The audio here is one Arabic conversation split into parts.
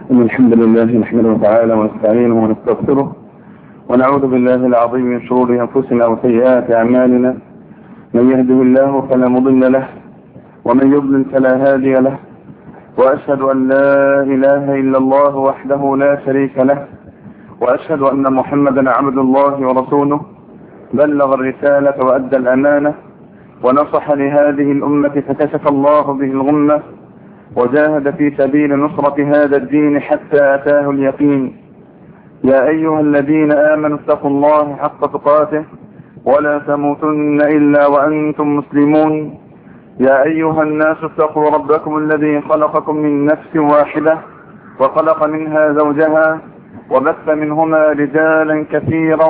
إن الحمد لله نحمده تعالى ونستعينه ونستغفره ونعوذ بالله العظيم من شرور أنفسنا وسيئات أعمالنا. من يهده الله فلا مضل له ومن يضلل فلا هادي له، وأشهد أن لا إله إلا الله وحده لا شريك له، وأشهد أن محمدا عبد الله ورسوله بلغ الرسالة وأدى الأمانة ونصح لهذه الأمة فكشف الله به الغمة وجاهد في سبيل نصرة هذا الدين حتى أتاه اليقين. يا أيها الذين آمنوا اتقوا الله حق تقاته ولا تموتن إلا وأنتم مسلمون. يا أيها الناس اتقوا ربكم الذي خلقكم من نفس واحدة وخلق منها زوجها وبث منهما رجالا كثيرا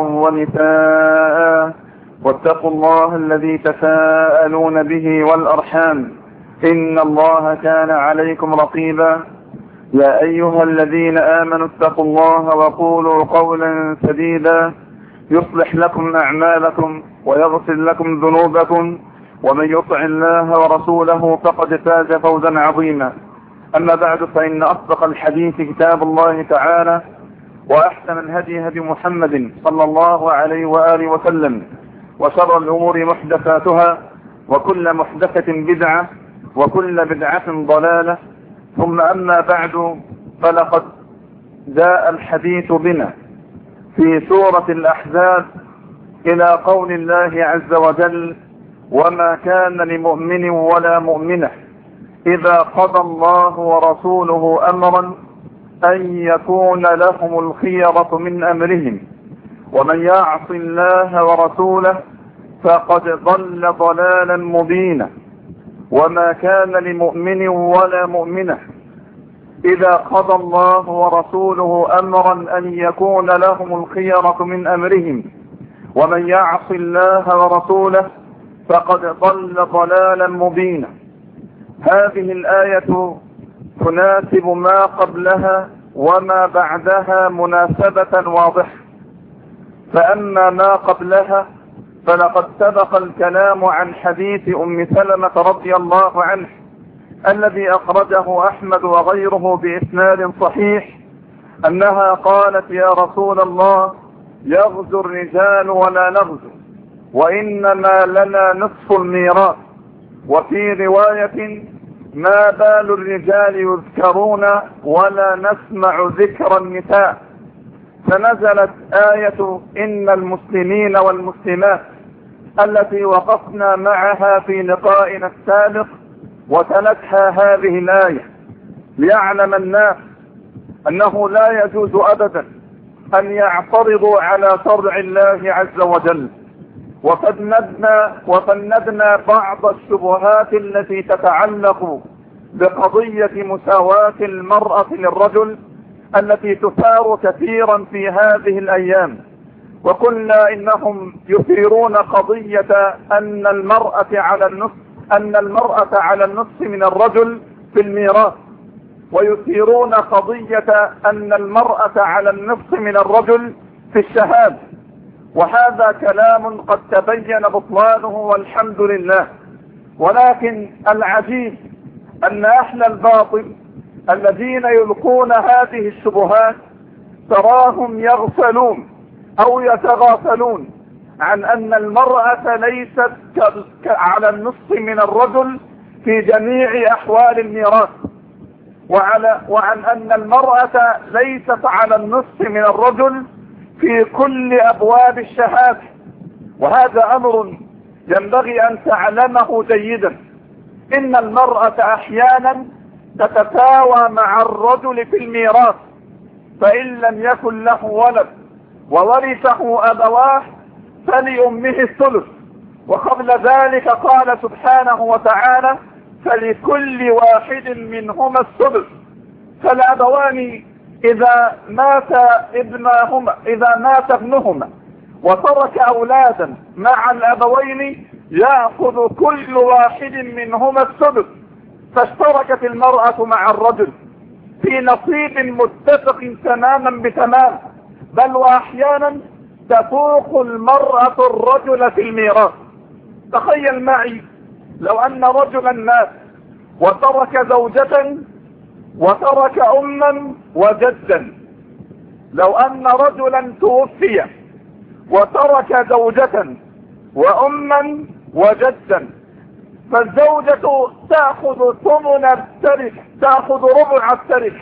ونساء، واتقوا الله الذي تساءلون به والأرحام إن الله كان عليكم رقيبا. يا أيها الذين آمنوا اتقوا الله وقولوا قولا سديدا يصلح لكم أعمالكم ويغفر لكم ذنوبكم، ومن يطع الله ورسوله فقد فاز فوزا عظيما. أما بعد، فإن أصدق الحديث كتاب الله تعالى، وأحسن الهدي هدي محمد صلى الله عليه وآله وسلم، وشر الأمور محدثاتها، وكل محدثة بدعة، وكل بدعة ضلالة. ثم أما بعد، فلقد جاء الحديث بنا في سورة الأحزاب إلى قول الله عز وجل: وما كان لمؤمن ولا مؤمنة إذا قضى الله ورسوله أمرا أن يكون لهم الخيرة من أمرهم ومن يعص الله ورسوله فقد ضل ضلالا مبينا. وما كان لمؤمن ولا مؤمنة إذا قضى الله ورسوله أمرا أن يكون لهم الخيرة من أمرهم ومن يعص الله ورسوله فقد ضل ضلالا مبينا. هذه الآية تناسب ما قبلها وما بعدها مناسبة واضحة. فأما ما قبلها فلقد سبق الكلام عن حديث أم سلمة رضي الله عنه الذي أخرجه أحمد وغيره بإسناد صحيح أنها قالت: يا رسول الله، يغزو الرجال ولا نغزو، وإنما لنا نصف الميراث. وفي رواية: ما بال الرجال يذكرون ولا نسمع ذكر النساء. فنزلت آية إن المسلمين والمسلمات التي وقفنا معها في لقائنا السابق، وتلتها هذه الآية ليعلم الناس أنه لا يجوز أبدا أن يعترضوا على شرع الله عز وجل. وفندنا بعض الشبهات التي تتعلق بقضية مساواة المرأة للرجل التي تثار كثيرا في هذه الأيام، وقلنا إنهم يثيرون قضية أن المرأة على النصف من الرجل في الميراث، ويثيرون قضية أن المرأة على النصف من الرجل في الشهادة. وهذا كلام قد تبين بطلانه والحمد لله. ولكن العجيب أن أهل الباطل الذين يلقون هذه الشبهات تراهم يغفلون أو يتغافلون عن أن المرأة ليست على النصف من الرجل في جميع أحوال الميراث، وعن أن المرأة ليست على النصف من الرجل في كل أبواب الشهادة. وهذا أمر ينبغي أن تعلمه جيدا. إن المرأة أحيانا تتساوى مع الرجل في الميراث، فإن لم يكن له ولد وورثه أبواه فلأمه الثلث. وقبل ذلك قال سبحانه وتعالى: فلكل واحد منهما السدس. فالأبوان إذا مات ابنهما وترك أولادا مع الأبوين يأخذ كل واحد منهما السدس، فاشتركت المرأة مع الرجل في نصيب متفق تماما بتمام، بل وأحيانا تفوق المرأة الرجل في الميراث. تخيل معي لو أن رجلا مات وترك زوجة وترك أما وجدا. لو أن رجلا توفي وترك زوجة وأما وجدا، فالزوجة تأخذ ثمن التركة، تأخذ ربع التركة،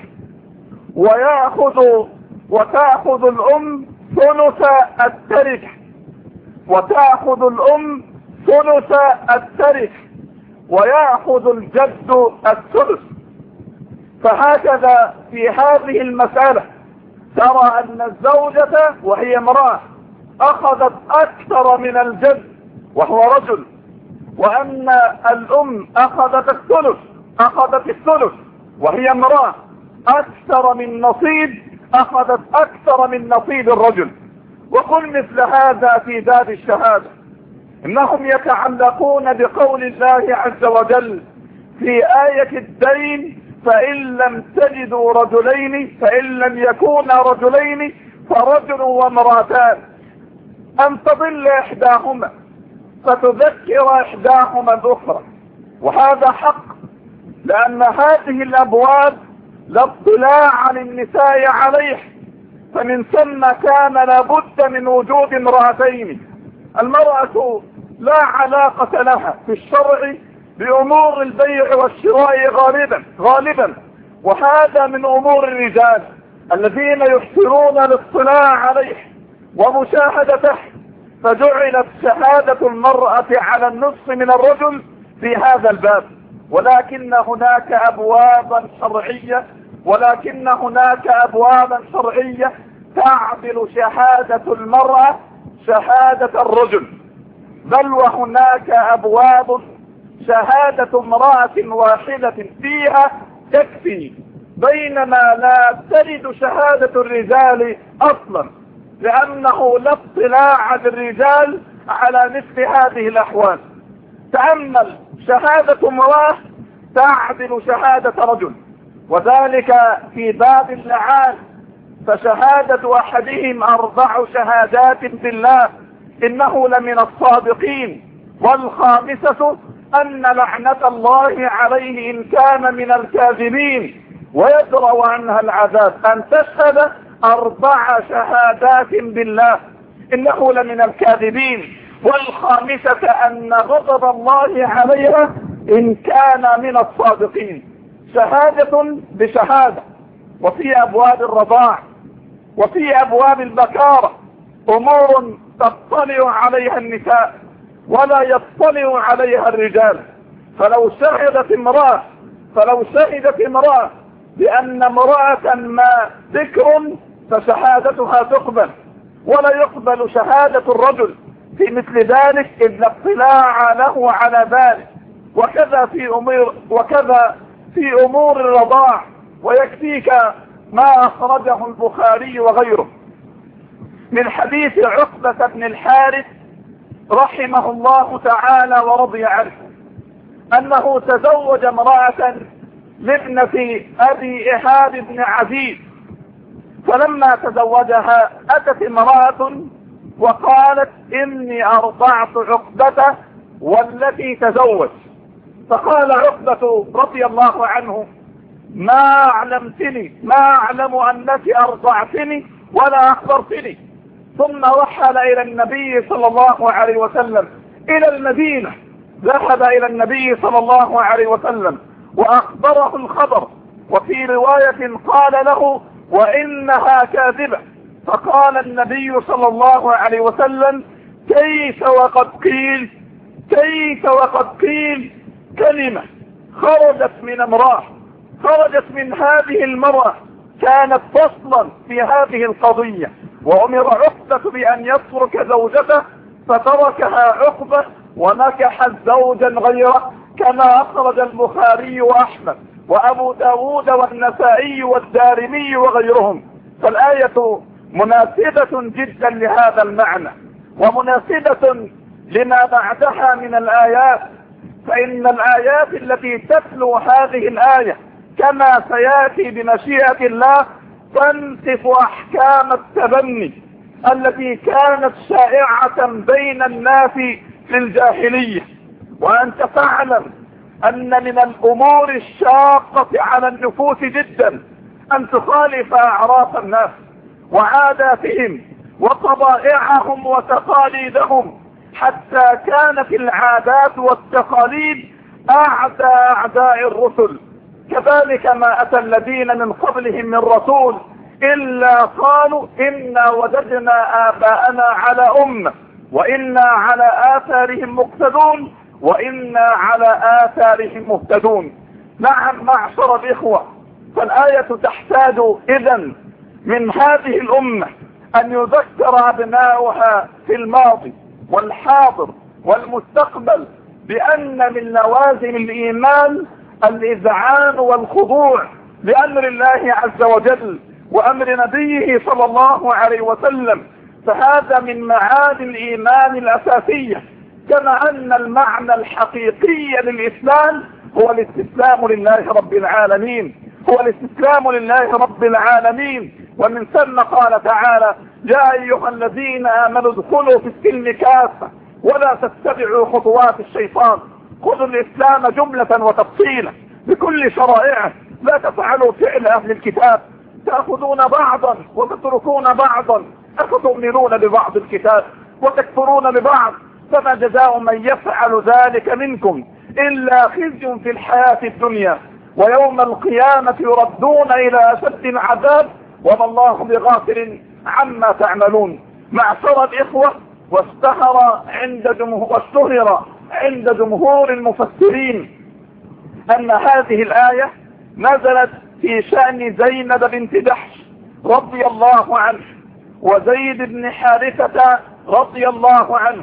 وتأخذ الأم ثلث التركة، وتأخذ الأم ثلث التركة، ويأخذ الجد الثلث. فهكذا في هذه المسألة ترى أن الزوجة وهي امرأة أخذت أكثر من الجد وهو رجل، وأن الأم أخذت الثلث وهي امرأة أكثر من نصيب، أخذت أكثر من نصيب الرجل. وقل مثل هذا في باب الشهادة. إنهم يتعلقون بقول الله عز وجل في آية الدين: فإن لم تجدوا رجلين، فإن لم يكونا رجلين فرجل وامرأتان، أن تضل إحداهما فتذكر إحداهما الأخرى. وهذا حق، لأن هذه الأبواب لا اطلاع للنساء عليه، فمن ثم كان لابد من وجود امرأتين. المرأة لا علاقة لها في الشرع بأمور البيع والشراء غالبا، وهذا من أمور الرجال الذين يحسنون الاطلاع عليه ومشاهدته، فجعلت شهادة المرأة على النصف من الرجل في هذا الباب. ولكن هناك أبوابا شرعية تعدل شهادة المرأة شهادة الرجل، بل وهناك أبواب شهادة امرأة واحدة فيها تكفي، بينما لا ترد شهادة الرجال أصلا، لأنه لا اطلاع للرجال على مثل هذه الأحوال. تأمل، شهادة امرأة تعدل شهادة رجل، وذلك في باب اللعان، فشهادة أحدهم 4 شهادات بالله إنه لمن الصادقين، والخامسة أن لعنة الله عليه إن كان من الكاذبين ويدرأ عنها العذاب. أن تشهد 4 شهادات بالله إنه لمن الكاذبين، والخامسة أن غضب الله عليها إن كان من الصادقين. شهادة بشهادة. وفي أبواب الرضاع وفي أبواب البكارة أمور تطلع عليها النساء ولا يطلع عليها الرجال. فلو شهدت امرأة بأن امرأة ما ذكر فشهادتها تقبل، ولا يقبل شهادة الرجل في مثل ذلك إلا اطلاع له على ذلك. وكذا في أمور الرضاع. ويكفيك ما أخرجه البخاري وغيره من حديث عقبة بن الحارث رحمه الله تعالى ورضي عنه، أنه تزوج امرأة لابنة أبي إيهاب بن عزيز، فلما تزوجها أتت امرأة وقالت: إني أرضعت عقبة والتي تزوج. فقال عقبة رضي الله عنه: ما أعلم أنك أرضعتني ولا أخبرتني. ثم رحل إلى النبي صلى الله عليه وسلم إلى المدينة، ذهب إلى النبي صلى الله عليه وسلم وأخبره الخبر. وفي رواية قال له: وإنها كاذبة. فقال النبي صلى الله عليه وسلم: كيف وقد قيل كلمة خرجت من هذه المرأة كانت فصلا في هذه القضية. وأمر عقبة بأن يترك زوجته، فتركها عقبة ونكح زوجا غيره، كما أخرج البخاري وأحمد وأبو داود والنسائي والدارمي وغيرهم. فالآية مناسبة جدا لهذا المعنى، ومناسبة لما بعدها من الآيات. فإن الآيات التي تتلو هذه الآية كما سيأتي بمشيئة الله تنسف أحكام التبني التي كانت شائعة بين الناس في الجاهلية. وأنت تعلم ان من الامور الشاقة على النفوس جدا ان تخالف اعراف الناس وعاداتهم وطبائعهم وتقاليدهم، حتى كانت العادات والتقاليد اعداء الرسل. كذلك ما اتى الذين من قبلهم من رسول الا قالوا انا وجدنا اباءنا على امه وانا على اثارهم مقتدون وانا على اثارهم مهتدون. نعم معشر الاخوة، فالاية تحتاج اذن من هذه الامة ان يذكر ابناؤها في الماضي والحاضر والمستقبل بان من لوازم الايمان الاذعان والخضوع لامر الله عز وجل وامر نبيه صلى الله عليه وسلم، فهذا من معاني الايمان الاساسية. كما ان المعنى الحقيقي للاسلام هو الاستسلام لله رب العالمين، هو الاستسلام لله رب العالمين. ومن ثم قال تعالى: يا ايها الذين امنوا ادخلوا في السلم كافة ولا تتبعوا خطوات الشيطان. خذوا الاسلام جملة وتفصيلا بكل شرائعه، لا تفعلوا فعل اهل الكتاب، تأخذون بعضا وتتركون بعضا، أفتؤمنون ببعض الكتاب وتكفرون ببعض، فما جزاء من يفعل ذلك منكم إلا خزي في الحياة الدنيا ويوم القيامة يردون إلى أشد العذاب وما الله بغافل عما تعملون. معشر الإخوة، واشتهر عند جمهور المفسرين أن هذه الآية نزلت في شأن زينب بنت جحش رضي الله عنه وزيد بن حارثة رضي الله عنه،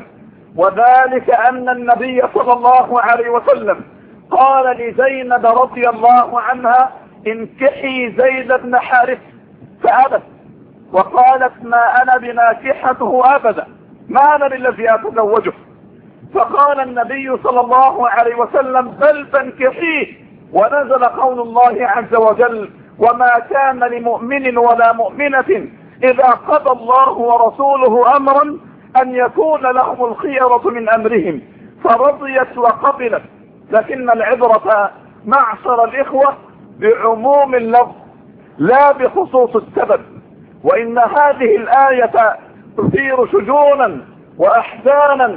وذلك أن النبي صلى الله عليه وسلم قال لزينب رضي الله عنها: انكحي زيد بن حارثة، فأبت وقالت: ما أنا بناكحته أبدا، ما أنا بالذي أتزوجه. فقال النبي صلى الله عليه وسلم: بل فانكحيه. ونزل قول الله عز وجل: وما كان لمؤمن ولا مؤمنة إذا قضى الله ورسوله أمرا أن يكون لهم الخيرة من أمرهم، فرضيت وقبلت. لكن العبرة معشر الإخوة بعموم اللفظ لا بخصوص السبب، وإن هذه الآية تثير شجونا وأحزانا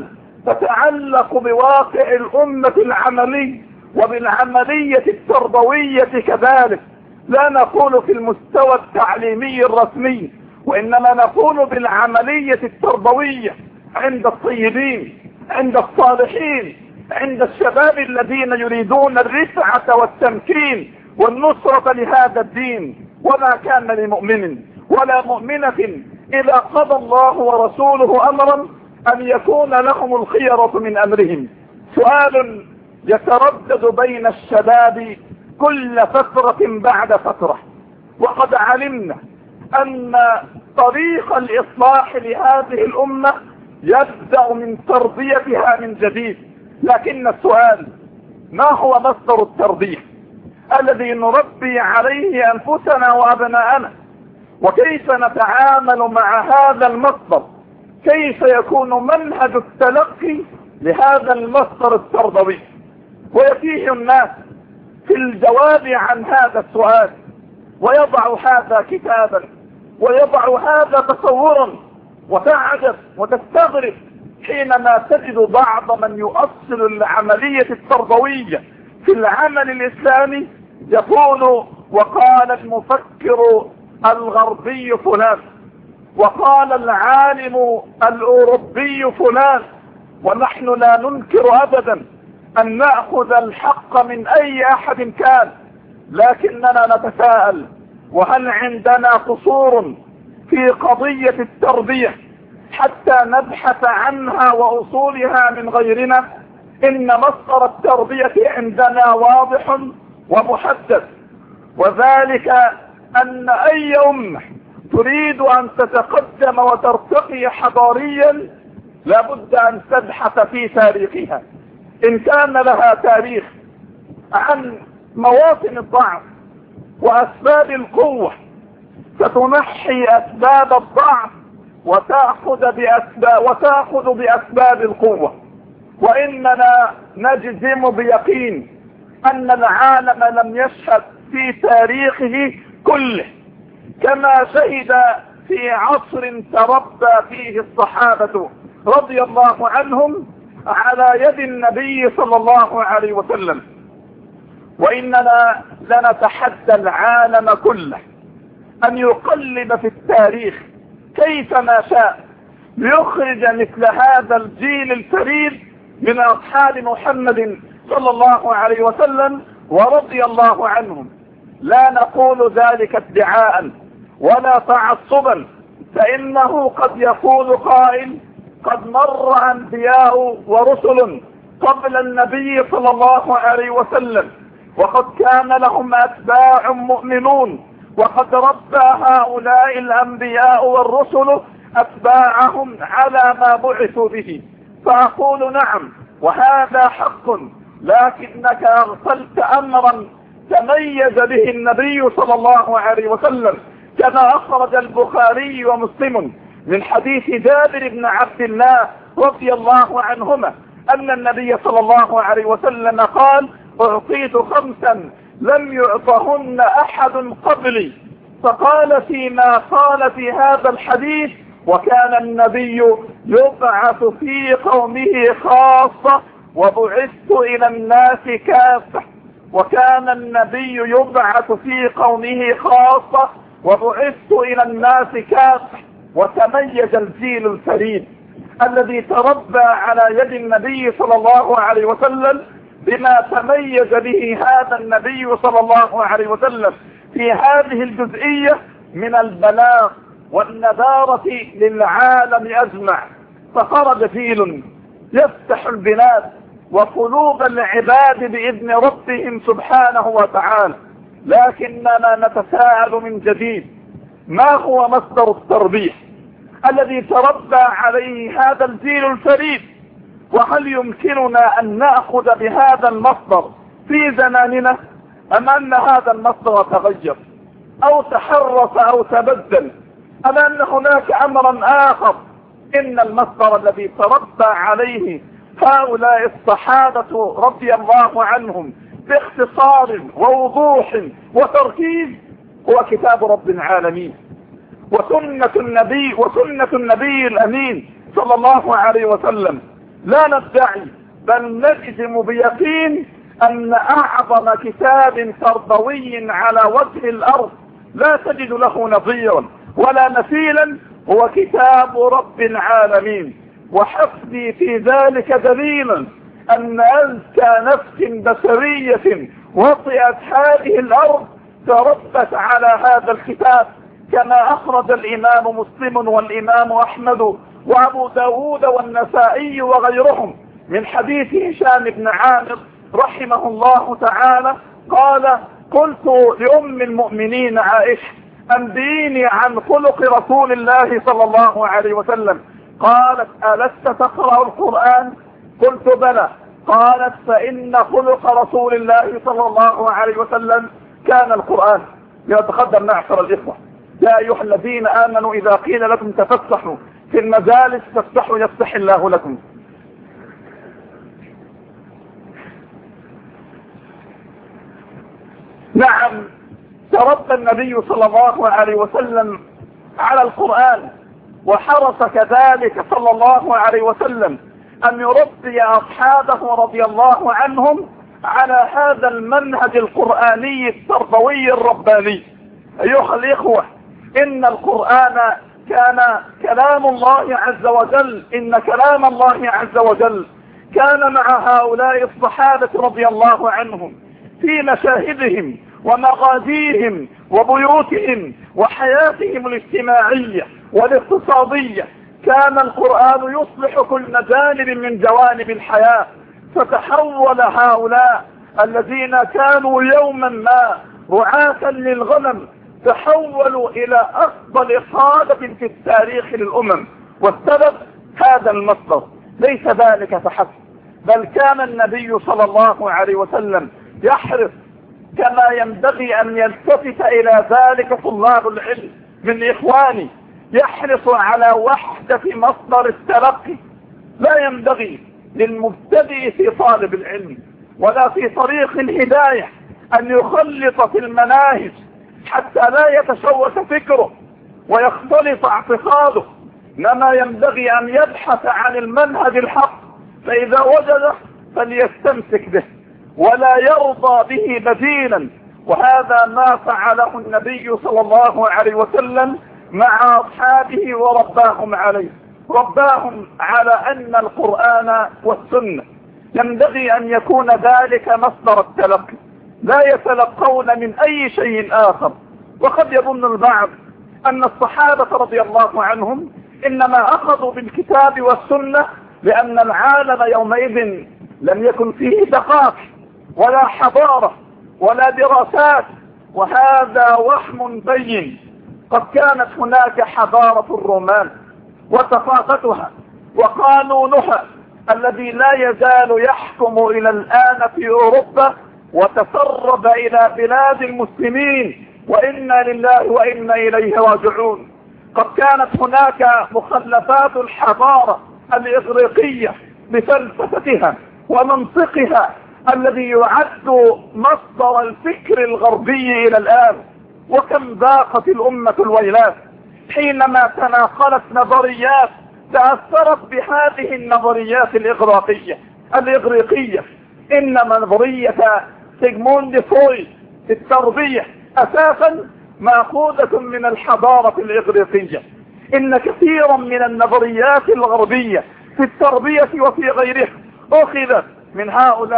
تتعلق بواقع الأمة العملي وبالعملية التربوية كذلك. لا نقول في المستوى التعليمي الرسمي، وإنما نقول بالعملية التربوية عند الطيبين، عند الصالحين، عند الشباب الذين يريدون الرفعة والتمكين والنصرة لهذا الدين. وما كان لمؤمن ولا مؤمنة إذا قضى الله ورسوله أمرا أن يكون لهم الخيرة من أمرهم. سؤال يتردد بين الشباب كل فترة بعد فترة، وقد علمنا أن طريق الإصلاح لهذه الأمة يبدأ من تربيتها من جديد. لكن السؤال: ما هو مصدر التربية الذي نربي عليه أنفسنا وأبناءنا؟ وكيف نتعامل مع هذا المصدر؟ كيف يكون منهج التلقي لهذا المصدر التربوي؟ ويتيه الناس في الجواب عن هذا السؤال، ويضع هذا كتابا ويضع هذا تصورا، وتعجب وتستغرب حينما تجد بعض من يؤصل العملية التربوية في العمل الإسلامي يقول: وقال المفكر الغربي فلان، وقال العالم الأوروبي فلان. ونحن لا ننكر أبدا أن نأخذ الحق من أي أحد كان، لكننا نتساءل: وهل عندنا قصور في قضية التربية حتى نبحث عنها وأصولها من غيرنا؟ إن مصدر التربية عندنا واضح ومحدد، وذلك أن أي أمة تريد أن تتقدم وترتقي حضاريا لابد أن تبحث في تاريخها، إن كان لها تاريخ، عن مواطن الضعف وأسباب القوة، فتنحي أسباب الضعف وتأخذ بأسباب القوة. وإننا نجزم بيقين أن العالم لم يشهد في تاريخه كله كما شهد في عصر تربى فيه الصحابة رضي الله عنهم على يد النبي صلى الله عليه وسلم. وإننا لنتحدى العالم كله أن يقلب في التاريخ كيفما شاء ليخرج مثل هذا الجيل الفريد من أصحاب محمد صلى الله عليه وسلم ورضي الله عنهم. لا نقول ذلك ادعاء ولا تعصبا، فإنه قد يقول قائل قد مر أنبياء ورسل قبل النبي صلى الله عليه وسلم وقد كان لهم أتباع مؤمنون، وقد ربى هؤلاء الأنبياء والرسل أتباعهم على ما بعثوا به. فأقول نعم وهذا حق، لكنك أغفلت أمرا تميز به النبي صلى الله عليه وسلم كما أخرج البخاري ومسلم من حديث جابر بن عبد الله رضي الله عنهما أن النبي صلى الله عليه وسلم قال أعطيت 5 لم يعطهن أحد قبلي. فقال فيما قال في هذا الحديث وكان النبي يبعث في قومه خاصة وبعثت إلى الناس كافة. وكان النبي يبعث في قومه خاصة وبعثت إلى الناس كافة. وتميز الجيل الفريد الذي تربى على يد النبي صلى الله عليه وسلم بما تميز به هذا النبي صلى الله عليه وسلم في هذه الجزئية من البلاغ والنذارة للعالم أجمع. فخرج جيل يفتح البلاد وقلوب العباد بإذن ربهم سبحانه وتعالى. لكننا نتساءل من جديد ما هو مصدر التربية الذي تربى عليه هذا الجيل الفريد؟ وهل يمكننا أن نأخذ بهذا المصدر في زماننا أم أن هذا المصدر تغير أو تحرف أو تبدل أم أن هناك أمرا آخر؟ إن المصدر الذي تربى عليه هؤلاء الصحابة رضي الله عنهم باختصار ووضوح وتركيز هو كتاب رب العالمين وسنة النبي الأمين صلى الله عليه وسلم. لا ندعي بل نجزم بيقين أن أعظم كتاب تربوي على وجه الأرض لا تجد له نظيرا ولا مثيلا هو كتاب رب العالمين. وحسبي في ذلك دليلا أن أزكى نفس بشرية وطئت هذه الأرض تربت على هذا الكتاب كما أخرج الإمام مسلم والإمام أحمد وأبو داود والنسائي وغيرهم من حديث هشام بن عامر رحمه الله تعالى قال قلت لأم المؤمنين عائشة أنبئيني عن خلق رسول الله صلى الله عليه وسلم. قالت ألست تقرأ القرآن؟ قلت بلى. قالت فإن خلق رسول الله صلى الله عليه وسلم كان القرآن. يتقدم معشر الإخوة يا أيها الذين آمنوا إذا قيل لكم تفسحوا في المجالس فافسحوا يفسح الله لكم. نعم تربى النبي صلى الله عليه وسلم على القرآن وحرص كذلك صلى الله عليه وسلم أن يربي أصحابه رضي الله عنهم على هذا المنهج القرآني التربوي الرباني. أيها الإخوة إن القرآن كان كلام الله عز وجل، إن كلام الله عز وجل كان مع هؤلاء الصحابة رضي الله عنهم في مشاهدهم ومغازيهم وبيوتهم وحياتهم الاجتماعية والاقتصادية. كان القرآن يصلح كل جانب من جوانب الحياة. فتحول هؤلاء الذين كانوا يوما ما رعاة للغنم تحولوا إلى أفضل قادة في التاريخ للأمم. والسبب هذا المصدر. ليس ذلك فحسب بل كان النبي صلى الله عليه وسلم يحرص كما ينبغي أن يلتفت إلى ذلك طلاب العلم من إخواني، يحرص على وحدة مصدر التلقي. لا ينبغي للمبتدئ في طالب العلم ولا في طريق الهداية أن يخلط في المناهج حتى لا يتشوش فكره ويختلط اعتقاده، إنما ينبغي أن يبحث عن المنهج الحق، فإذا وجده فليستمسك به ولا يرضى به بديلا. وهذا ما فعله النبي صلى الله عليه وسلم مع أصحابه ورباهم عليه، رباهم على أن القرآن والسنة ينبغي أن يكون ذلك مصدر التلقي، لا يتلقون من أي شيء آخر. وقد يظن البعض أن الصحابة رضي الله عنهم إنما أخذوا بالكتاب والسنة لأن العالم يومئذ لم يكن فيه دقائق ولا حضارة ولا دراسات، وهذا وهم بين. قد كانت هناك حضارة الرومان وثقافتها وقانونها الذي لا يزال يحكم إلى الآن في أوروبا وتسرب إلى بلاد المسلمين، وإنا لله وإنا إليه راجعون. قد كانت هناك مخلفات الحضارة الإغريقية بفلسفتها ومنطقها الذي يعد مصدر الفكر الغربي إلى الآن. وكم ضاقت الأمة الويلات حينما تناقلت نظريات تأثرت بهذه النظريات الإغريقية. إنما نظرية سيغموند فرويد في التربية أساسا مأخوذة من الحضارة الإغريقية. إن كثيرا من النظريات الغربية في التربية وفي غيرها أخذت من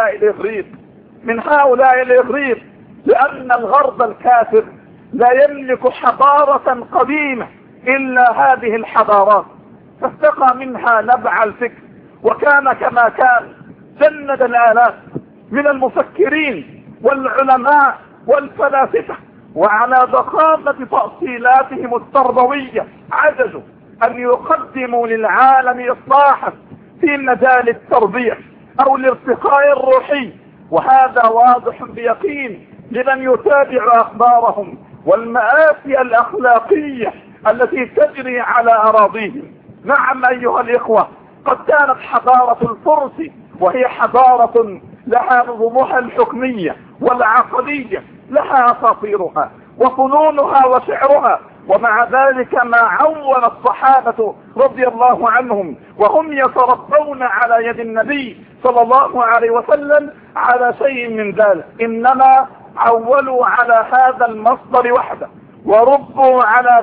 هؤلاء الإغريق، لأن الغرب الكافر لا يملك حضارة قديمة إلا هذه الحضارات، فاستقى منها نبع الفكر وكان كما كان. جند الآلاف من المفكرين والعلماء والفلاسفة وعلى ضخامة تأصيلاتهم التربوية عجزوا أن يقدموا للعالم إصلاحا في مجال التربية أو الارتقاء الروحي، وهذا واضح بيقين لمن يتابع أخبارهم والمآسي الأخلاقية التي تجري على أراضيهم. نعم أيها الإخوة، قد كانت حضارة الفرس وهي حضارة لها نظمها الحكمية والعقدية، لها أساطيرها وفنونها وشعرها، ومع ذلك ما عون الصحابة رضي الله عنهم وهم يتربون على يد النبي صلى الله عليه وسلم على شيء من ذلك، إنما عولوا على هذا المصدر وحده وربوا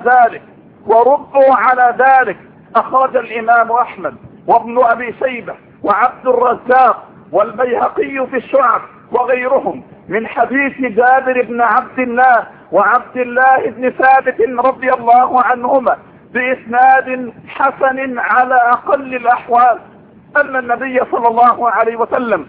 على ذلك. أخرج الإمام أحمد وابن أبي شيبة وعبد الرزاق والبيهقي في الشعب وغيرهم من حديث جابر بن عبد الله وعبد الله بن ثابت رضي الله عنهما بإسناد حسن على أقل الأحوال أن النبي صلى الله عليه وسلم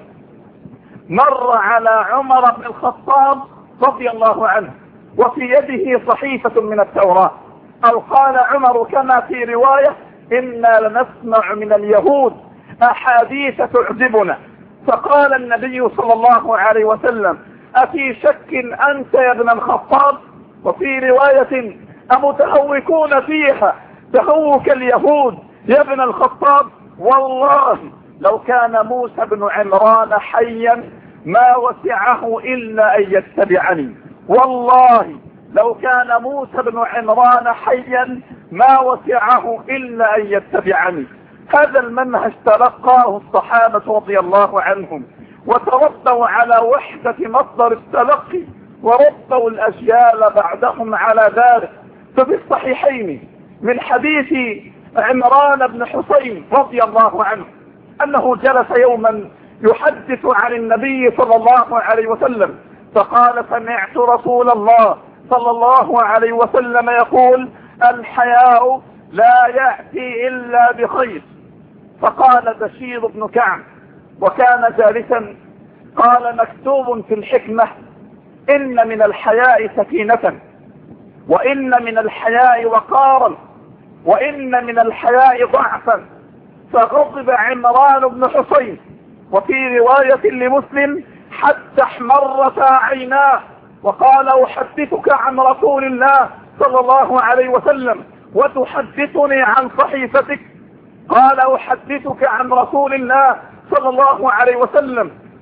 مر على عمر بن الخطاب رضي الله عنه وفي يده صحيفة من التوراة، أو قال عمر كما في رواية: إنا لنسمع من اليهود أحاديث تعجبنا. فقال النبي صلى الله عليه وسلم: أفي شك أنت يا ابن الخطاب؟ وفي رواية: أمتهوكون فيها تهوك اليهود يا ابن الخطاب؟ والله لو كان موسى بن عمران حيا ما وسعه إلا أن يتبعني. والله لو كان موسى بن عمران حيا ما وسعه إلا أن يتبعني. هذا المنهج تلقاه الصحابة رضي الله عنهم وتربوا على وحدة مصدر التلقي وربوا الأجيال بعدهم على ذلك. ففي الصحيحين من حديث عمران بن حسين رضي الله عنه أنه جلس يوما يحدث عن النبي صلى الله عليه وسلم فقال: سمعت رسول الله صلى الله عليه وسلم يقول: الحياء لا يأتي إلا بخير. فقال بشير بن كعب وكان جالسا: قال: مكتوب في الحكمة: إن من الحياء سكينة، وإن من الحياء وقارا، وإن من الحياء ضعفا. فغضب عمران بن حسين، وفي رواية لمسلم: حتى احمرتا عيناه، وقال: أحدثك عن رسول الله صلى الله عليه وسلم وتحدثني عن صحيفتك؟ قال: أحدثك عن رسول الله صلى الله عليه وسلم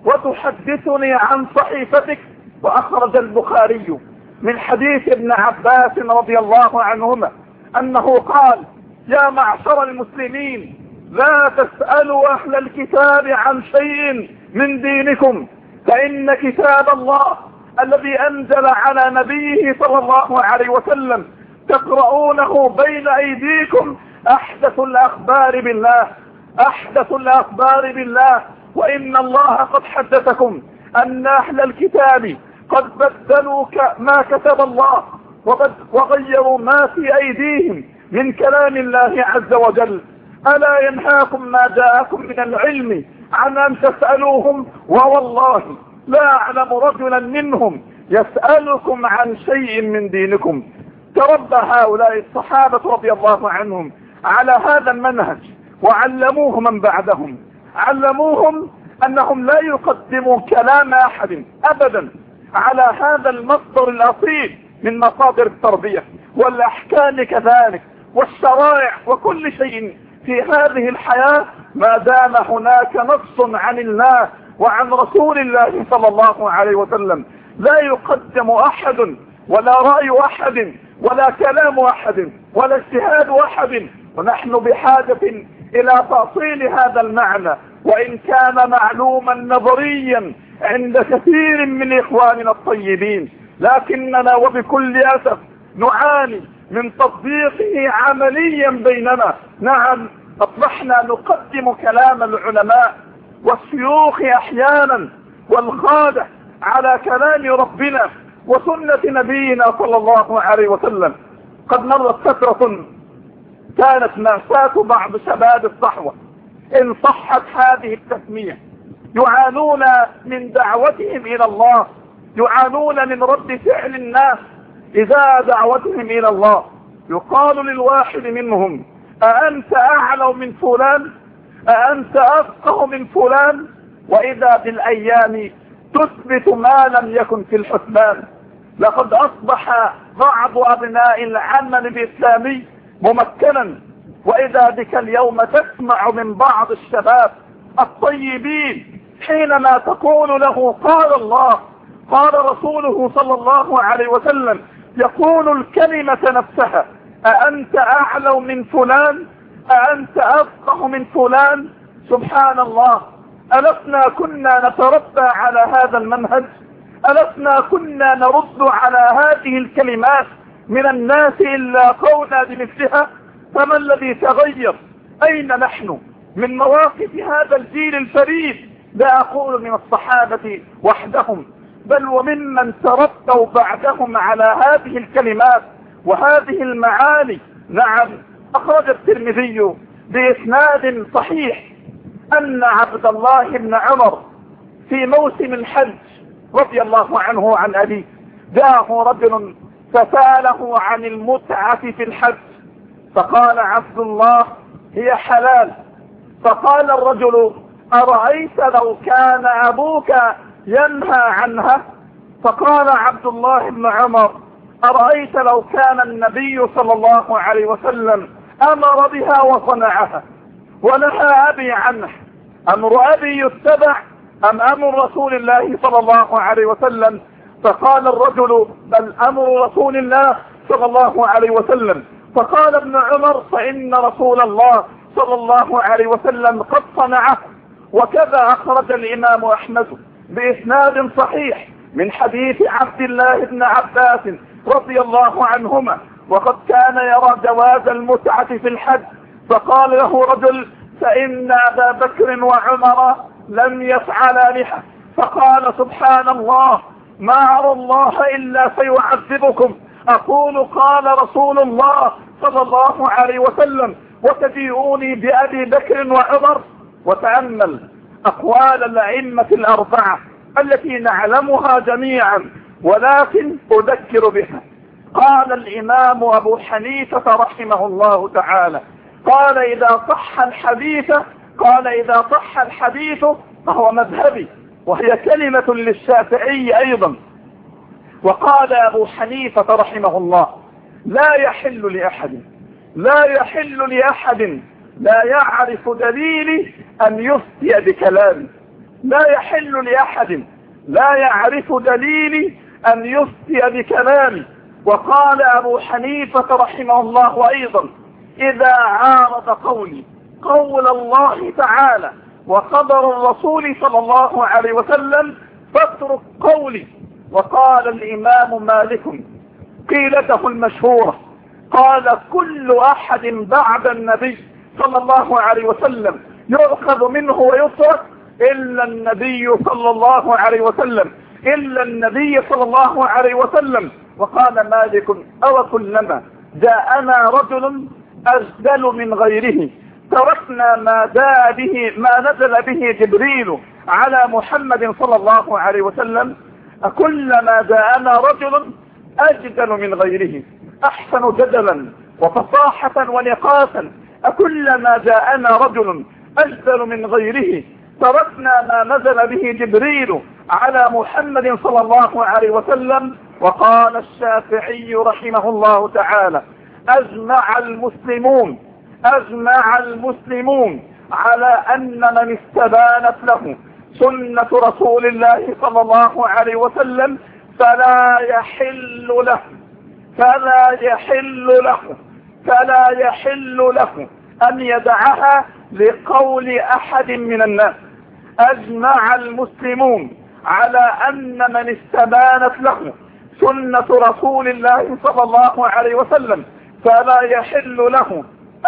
وتحدثني عن صحيفتك. وأخرج البخاري من حديث ابن عباس رضي الله عنهما أنه قال: يا معشر المسلمين، لا تسألوا أهل الكتاب عن شيء من دينكم، فإن كتاب الله الذي أنزل على نبيه صلى الله عليه وسلم تقرؤونه بين أيديكم أحدث الأخبار بالله، أحدث الأخبار بالله، وإن الله قد حدثكم أن أهل الكتاب قد بدلوا ما كتب الله وغيروا ما في أيديهم من كلام الله عز وجل. ألا ينهاكم ما جاءكم من العلم عن أن تسألوهم، ووالله لا أعلم رجلا منهم يسألكم عن شيء من دينكم. تربى هؤلاء الصحابة رضي الله عنهم على هذا المنهج، وعلموه من بعدهم، علموهم أنهم لا يقدموا كلام أحد أبدا على هذا المصدر الأصيل من مصادر التربية والأحكام كذلك والشرائع وكل شيء في هذه الحياة، ما دام هناك نص عن الله وعن رسول الله صلى الله عليه وسلم. لا يقدم أحد ولا رأي أحد ولا كلام أحد ولا اجتهاد أحد، ونحن بحاجة إلى تأصيل هذا المعنى، وإن كان معلوما نظريا عند كثير من إخواننا الطيبين، لكننا وبكل أسف نعاني من تطبيقه عمليا بيننا. نعم، أصبحنا نقدم كلام العلماء والشيوخ أحيانا والخادع على كلام ربنا وسنة نبينا صلى الله عليه وسلم. قد مرت فترة كانت مأساة بعض شباب الصحوة، إن صحت هذه التسمية، يعانون من دعوتهم إلى الله، يعانون من رد فعل الناس إذا دعوتهم إلى الله. يقال للواحد منهم: أأنت أعلم من فلان؟ أأنت أفقه من فلان؟ وإذا بالأيام تثبت ما لم يكن في الحسبان. لقد أصبح بعض أبناء العمل الإسلامي ممكنا، وإذا بك اليوم تسمع من بعض الشباب الطيبين حينما تقول له: قال الله قال رسوله صلى الله عليه وسلم، يقول الكلمة نفسها: أأنت أعلم من فلان؟ أأنت أفقه من فلان؟ سبحان الله، ألسنا كنا نتربى على هذا المنهج؟ ألسنا كنا نرد على هذه الكلمات من الناس إلا قونا بمثلها؟ فما الذي تغير؟ أين نحن من مواقف هذا الجيل الفريد؟ لا أقول من الصحابة وحدهم، بل وممن تربوا بعدهم على هذه الكلمات وهذه المعاني. نعم، أخرج الترمذي بإسناد صحيح أن عبد الله بن عمر في موسم الحج رضي الله عنه عن أبيه جاءه رجل فسأله عن المتعة في الحج، فقال عبد الله: هي حلال. فقال الرجل: أرأيت لو كان أبوك ينهى عنها؟ فقال عبد الله بن عمر: أرأيت لو كان النبي صلى الله عليه وسلم أمر بها وصنعها ونهى أبي عنه، أمر أبي يتبع أم أمر رسول الله صلى الله عليه وسلم؟ فقال الرجل: بل أمر رسول الله صلى الله عليه وسلم. فقال ابن عمر: فإن رسول الله صلى الله عليه وسلم قد صنعه. وكذا أخرج الإمام أحمد بإسناد صحيح من حديث عبد الله بن عباس رضي الله عنهما، وقد كان يرى جواز المتعة في الحج، فقال له رجل: فإن أبا بكر وعمر لم يفعلا بها. فقال: سبحان الله، ما أرى الله إلا سيعذبكم، أقول قال رسول الله صلى الله عليه وسلم وتجيئوني بأبي بكر وعمر. وتأمل أقوال الأئمة الأربعة التي نعلمها جميعا، ولكن أذكر بها. قال الإمام أبو حنيفة رحمه الله تعالى: قال إذا صح الحديث فهو مذهبي، وهي كلمة للشافعي أيضا. وقال أبو حنيفة رحمه الله: لا يحل لأحد لا يعرف دليلي أن يفتي بكلامي. لا يحل لأحد لا يعرف دليلي أن يفتي بكلامي. وقال أبو حنيفة رحمه الله أيضا: إذا عارض قولي قول الله تعالى وقدر الرسول صلى الله عليه وسلم فاترك قولي. وقال الإمام مالك قيلته المشهورة: قال: كل أحد بعد النبي صلى الله عليه وسلم يؤخذ منه ويترك إلا النبي صلى الله عليه وسلم، إلا النبي صلى الله عليه وسلم. وقال مالك: أو كلما جاءنا رجل أجدل من غيره تركنا ما نزل به جبريل على محمد صلى الله عليه وسلم. أكلما جاءنا رجل أجدل من غيره أحسن جدلا وفصاحة ونقاسا، أكلما جاءنا رجل أجدل من غيره تركنا ما نزل به جبريل على محمد صلى الله عليه وسلم. وقال الشافعي رحمه الله تعالى: أجمع المسلمون على أن من استبانت له سنة رسول الله صلى الله عليه وسلم فلا يحل له أن يدعها لقول أحد من الناس. أجمع المسلمون على أن من استبانت له سنة رسول الله صلى الله عليه وسلم فلا يحل له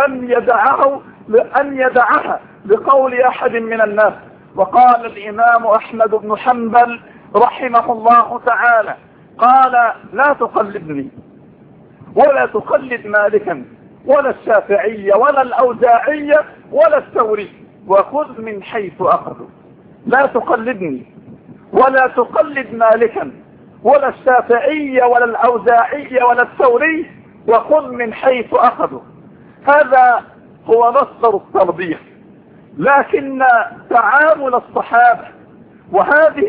أن يدعها لقول أحد من الناس. وقال الإمام أحمد بن حنبل رحمه الله تعالى: قال: لا تقلدني ولا تقلد مالكا ولا الشافعية ولا الأوزاعية ولا الثوري، وخذ من حيث أخذوا. لا تقلدني ولا تقلد مالكا ولا الشافعية ولا الأوزاعية ولا الثوري، وخذ من حيث أخذوا. هذا هو مصدر التربية. لكن تعامل الصحابة وهذه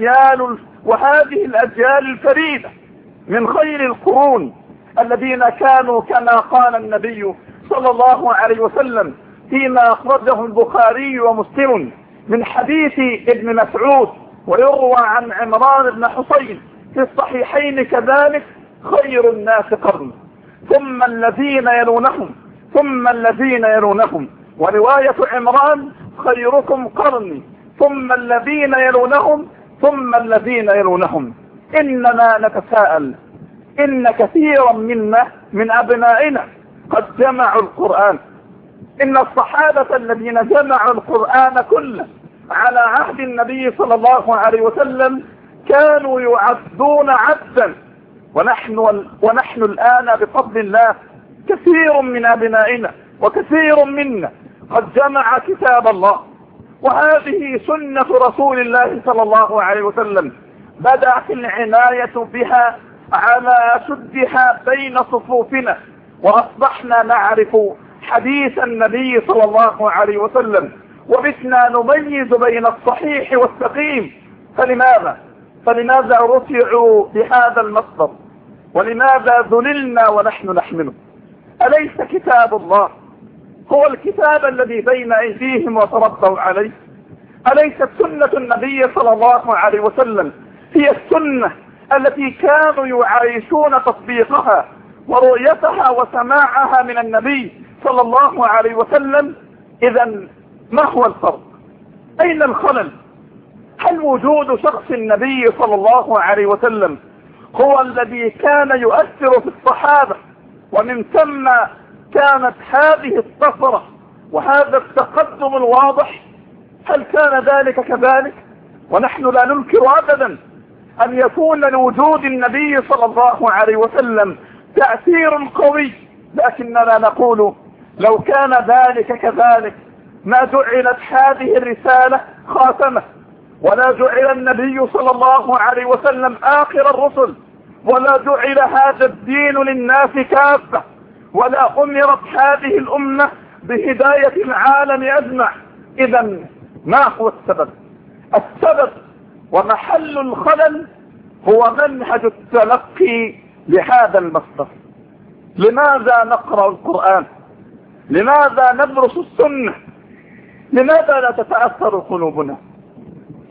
الأجيال الفريدة من خير القرون الذين كانوا كما قال النبي صلى الله عليه وسلم فيما أخرجه البخاري ومسلم من حديث ابن مسعود، ويروى عن عمران بن حسين في الصحيحين كذلك: خير الناس قرن ثم الذين يلونهم ثم الذين يلونهم. ورواية عمران: خيركم قرني ثم الذين يلونهم ثم الذين يلونهم. إننا نتساءل إن كثيرا منا من أبنائنا قد جمعوا القرآن. إن الصحابة الذين جمعوا القرآن كله على عهد النبي صلى الله عليه وسلم كانوا يعدون عدا، ونحن الآن بفضل الله كثير من أبنائنا وكثير منا قد جمع كتاب الله. وهذه سنة رسول الله صلى الله عليه وسلم، بدأت العناية بها على شدها بين صفوفنا، وأصبحنا نعرف حديث النبي صلى الله عليه وسلم، وبتنا نميز بين الصحيح والسقيم. فلماذا رفعوا بهذا المصدر؟ ولماذا ذللنا ونحن نحمله؟ أليس كتاب الله هو الكتاب الذي بين أيديهم وتربوا عليه؟ أليست سنة النبي صلى الله عليه وسلم هي السنة التي كانوا يعيشون تطبيقها ورؤيتها وسماعها من النبي صلى الله عليه وسلم؟ إذن ما هو الفرق؟ أين الخلل؟ هل وجود شخص النبي صلى الله عليه وسلم هو الذي كان يؤثر في الصحابة، ومن ثم كانت هذه الطفرة وهذا التقدم الواضح؟ هل كان ذلك كذلك؟ ونحن لا ننكر أبدا أن يكون لوجود النبي صلى الله عليه وسلم تأثير قوي، لكننا نقول لو كان ذلك كذلك ما جعلت هذه الرسالة خاتمة، ولا جعل النبي صلى الله عليه وسلم آخر الرسل، ولا جعل هذا الدين للناس كافة، ولا أمرت هذه الأمة بهداية العالم أجمع. إذن ما هو السبب؟ السبب ومحل الخلل هو منهج التلقي لهذا المصدر. لماذا نقرأ القرآن؟ لماذا ندرس السنة؟ لماذا لا تتأثر قلوبنا؟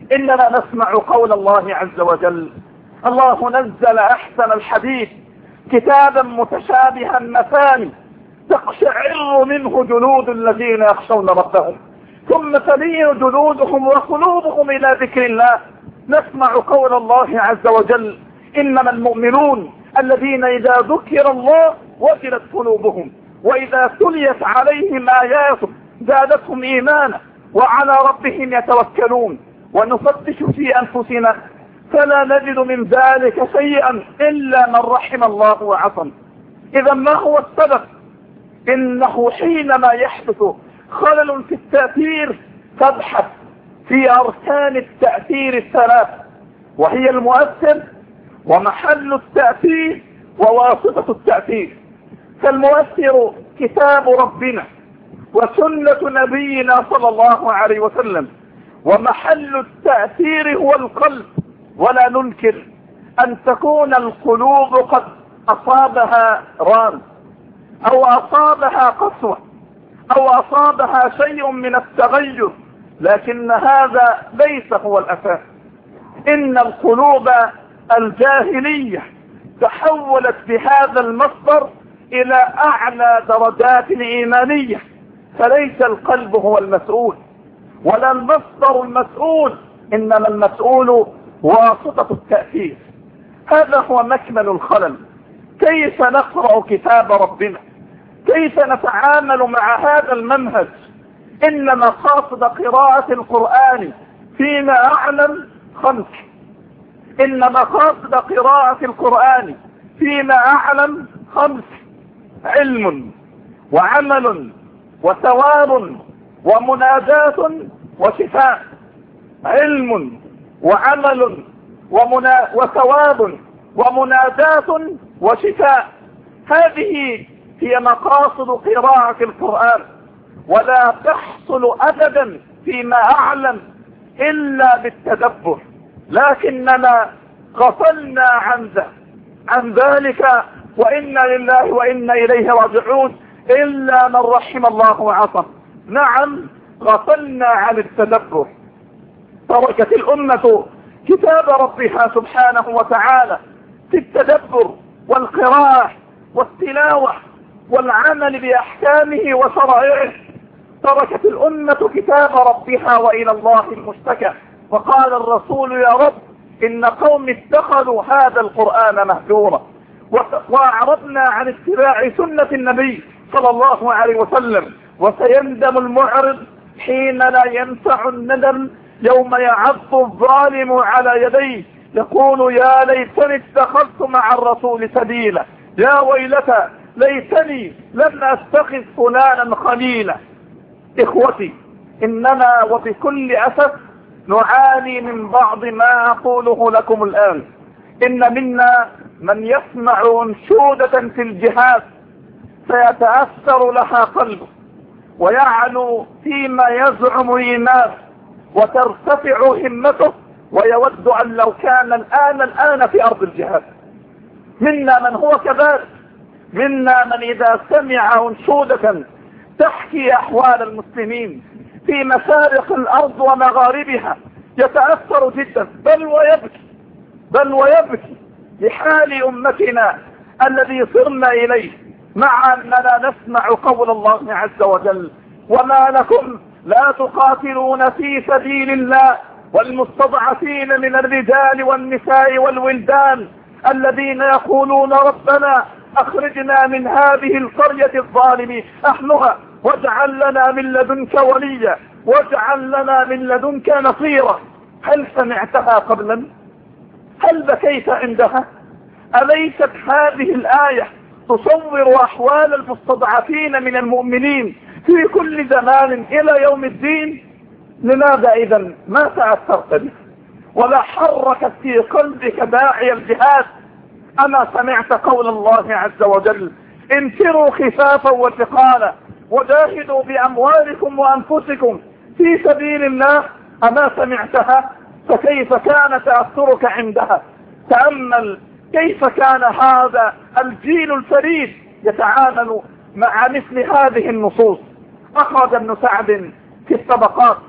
إننا نسمع قول الله عز وجل: الله نزل أحسن الحديث كتابا متشابها مثاني تقشعر منه جلود الذين يخشون ربهم ثم تلين جلودهم وقلوبهم إلى ذكر الله. نسمع قول الله عز وجل: إنما المؤمنون الذين إذا ذكر الله وجلت قلوبهم وإذا تليت عليهم آياته زادتهم إيمانا وعلى ربهم يتوكلون. ونفتش في أنفسنا فلا نجد من ذلك شيئا إلا من رحم الله وعصم. إذا ما هو السبب؟ إنه حينما يحدث خلل في التأثير تبحث في أركان التأثير الثلاث، وهي المؤثر ومحل التأثير وواسطة التأثير. فالمؤثر كتاب ربنا وسنة نبينا صلى الله عليه وسلم، ومحل التأثير هو القلب. ولا ننكر أن تكون القلوب قد أصابها ران أو أصابها قسوة أو أصابها شيء من التغير، لكن هذا ليس هو الأساس. إن القلوب الجاهلية تحولت بهذا المصدر إلى أعلى درجات الإيمانية، فليس القلب هو المسؤول ولا المصدر المسؤول، إنما المسؤول واسطة التأثير. هذا هو مكمن الخلل. كيف نقرأ كتاب ربنا؟ كيف نتعامل مع هذا المنهج؟ إن مقاصد قراءة القرآن فيما أعلم 5. إن مقاصد قراءة القرآن فيما أعلم 5: علم وعمل وثواب ومناجاة وشفاء. علم وعمل وثواب ومناجاة وشفاء، هذه هي مقاصد قراءة القرآن، ولا تحصل أبدا فيما أعلم إلا بالتدبر. لكننا غفلنا عن ذلك، وإنا لله وإنا إليه راجعون، إلا من رحم الله وعصم. نعم، غفلنا عن التدبر. تركت الأمة كتاب ربها سبحانه وتعالى في التدبر والقراءة والتلاوة والعمل بأحكامه وشرائعه. تركت الأمة كتاب ربها وإلى الله المشتكى. وقال الرسول: يا رب إن قوم اتخذوا هذا القرآن مهجورا. وأعرضنا عن اتباع سنة النبي صلى الله عليه وسلم. وسيندم المعرض حين لا ينفع الندم يوم يعض الظالم على يديه يقول: يا ليتني اتخذت مع الرسول سبيلا، يا ويلتى ليتني لم أتخذ فلانا خليلا. إخوتي، إننا وبكل أسف نعاني من بعض ما أقوله لكم الآن. إن منا من يسمع أنشودة في الجهاد فيتأثر لها قلبه ويعلو فيما يزعم إيمانه وترتفع همته ويود أن لو كان الآن في أرض الجهاد. منا من هو كذلك. منا من إذا سمع أنشودة تحكي أحوال المسلمين في مشارق الأرض ومغاربها يتأثر جدا، بل ويبكي لحال أمتنا الذي صرنا إليه، مع أننا نسمع قول الله عز وجل: وما لكم لا تقاتلون في سبيل الله والمستضعفين من الرجال والنساء والولدان الذين يقولون ربنا أخرجنا من هذه القرية الظالم أهلها واجعل لنا من لدنك وليا واجعل لنا من لدنك نصيرا. هل سمعتها قبلا؟ هل بكيت عندها؟ أليست هذه الآية تصور أحوال المستضعفين من المؤمنين في كل زمان إلى يوم الدين؟ لماذا إذن ما تأثرت به ولا حركت في قلبك داعي الجهاد؟ أما سمعت قول الله عز وجل: انفروا خفافا وثقالا وجاهدوا بأموالكم وأنفسكم في سبيل الله؟ أما سمعتها؟ فكيف كان تأثرك عندها؟ تأمل كيف كان هذا الجيل الفريد يتعامل مع مثل هذه النصوص. أخرج ابن سعد في الطبقات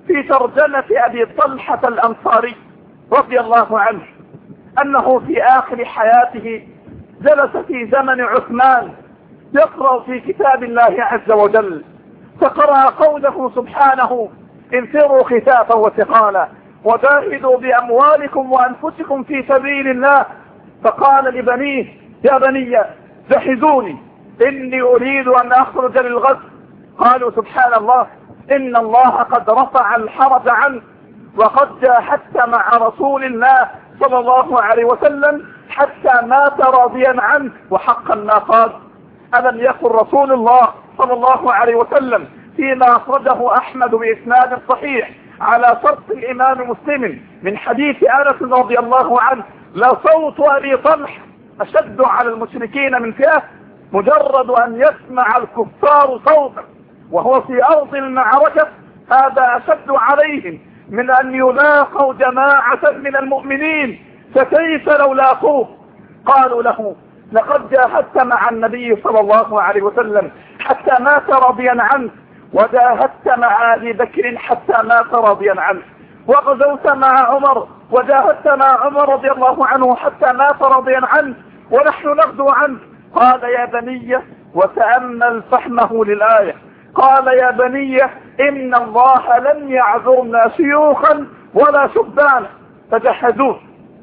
في ترجمة أبي طلحة الأنصاري رضي الله عنه أنه في آخر حياته جلس في زمن عثمان يقرأ في كتاب الله عز وجل، فقرأ قوله سبحانه: انفروا خفافا وثقالا وجاهدوا بأموالكم وأنفسكم في سبيل الله. فقال لبنيه: يا بني جهزوني إني أريد أن أخرج للغزو. قالوا: سبحان الله، إن الله قد رفع الحرج عنه وقد جاهدت مع رسول الله صلى الله عليه وسلم حتى مات راضيا عنه، وحقا ما قال. ألم يقل رسول الله صلى الله عليه وسلم فيما أخرجه أحمد بإسناد صحيح على شرط الإمام مسلم من حديث أنس رضي الله عنه: لصوت أبي طلحة أشد على المشركين من فئة، مجرد أن يسمع الكفار صوتا وهو في أرض المعركة هذا أشد عليهم من أن يلاقوا جماعة من المؤمنين، فكيف لو لاقوه؟ قالوا له: لقد جاهدت مع النبي صلى الله عليه وسلم حتى مات راضيا عنه، وجاهدت مع أبي بكر حتى مات راضيا عنه، وغزوت مع عمر وجاهدت مع عمر رضي الله عنه حتى مات راضيا عنه، ونحن نغزو عنه. قال: يا بني، وتأمل فهمه للآية، قال: يا بني إن الله لم يعذرنا شيوخا ولا شبانا، فجهزوه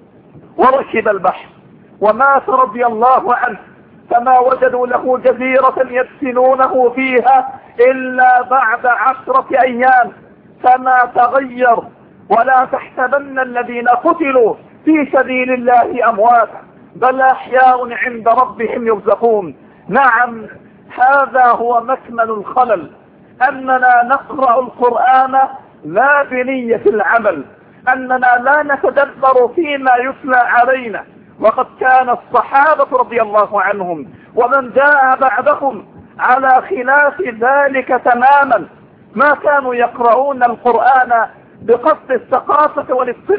وركب البحر ومات رضي الله عنه، فما وجدوا له جزيرة يدفنونه فيها إلا بعد 10 أيام، فما تغير. ولا تحسبن الذين قتلوا في سبيل الله أمواتا بل أحياء عند ربهم يرزقون. نعم، هذا هو مكمن الخلل، أننا نقرأ القرآن لا بنية العمل، أننا لا نتدبر فيما يتلى علينا. وقد كان الصحابة رضي الله عنهم ومن جاء بعدهم على خلاف ذلك تماما، ما كانوا يقرؤون القرآن بقصد الثقافة